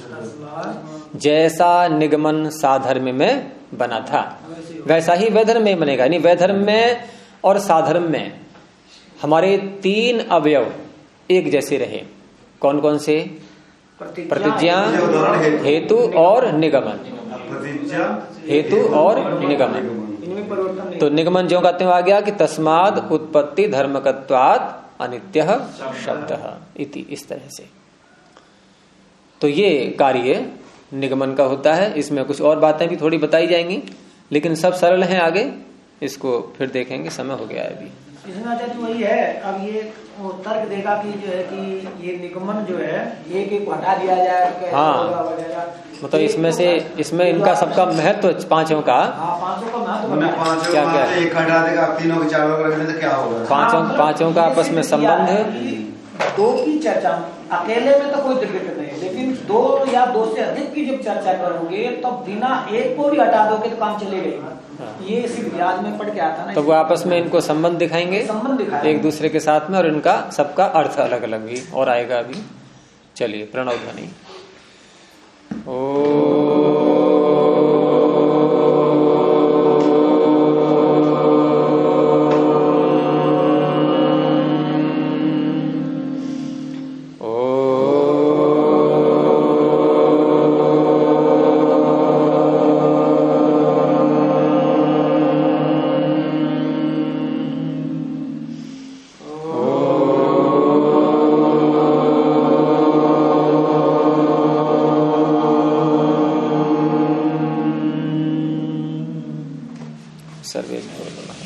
S1: जैसा निगमन साधर्म में बना था, वैसा ही वैधर्म में बनेगा। यानी वैधर्म में और साधर्म में हमारे तीन अवयव एक जैसे रहे। कौन कौन से? प्रतिज्ञा, हेतु और निगमन। हेतु और निगमन। तो निगमन जो कहते हैं आ गया कि तस्माद उत्पत्ति धर्मकत्वात् अनित्यः शब्दः इति, इस तरह से। तो ये कार्य निगमन का होता है। इसमें कुछ और बातें भी थोड़ी बताई जाएंगी, लेकिन सब सरल हैं। आगे इसको फिर देखेंगे, समय हो गया है अभी।
S3: इसमें आचार्य वही है, अब ये तर्क देगा कि जो है कि ये निगमन जो है एक एक हटा दिया जाए।
S1: हाँ, मतलब इसमें इनका सबका महत्व पांचों का,
S3: पांचों का महत्व
S1: क्या क्या
S2: एक हटा देगा, तीनों के चारों को रखने से क्या होगा?
S1: पांचों का आपस में संबंध।
S3: दो की चर्चा अकेले में तो कोई दिक्कत नहीं, लेकिन दो या दो से अधिक की जब चर्चा करोगे तो बिना एक को भी हटा दोगे तो काम चलेगा। ये इसी व्याज में पढ़ के आता ना,
S1: तो वो आपस में इनको संबंध दिखाएंगे,
S3: संबंध दिखाएंगे
S1: एक दूसरे के साथ में, और इनका सबका अर्थ अलग अलग भी और आएगा अभी। चलिए, प्रणव ध्वनि। सर्वे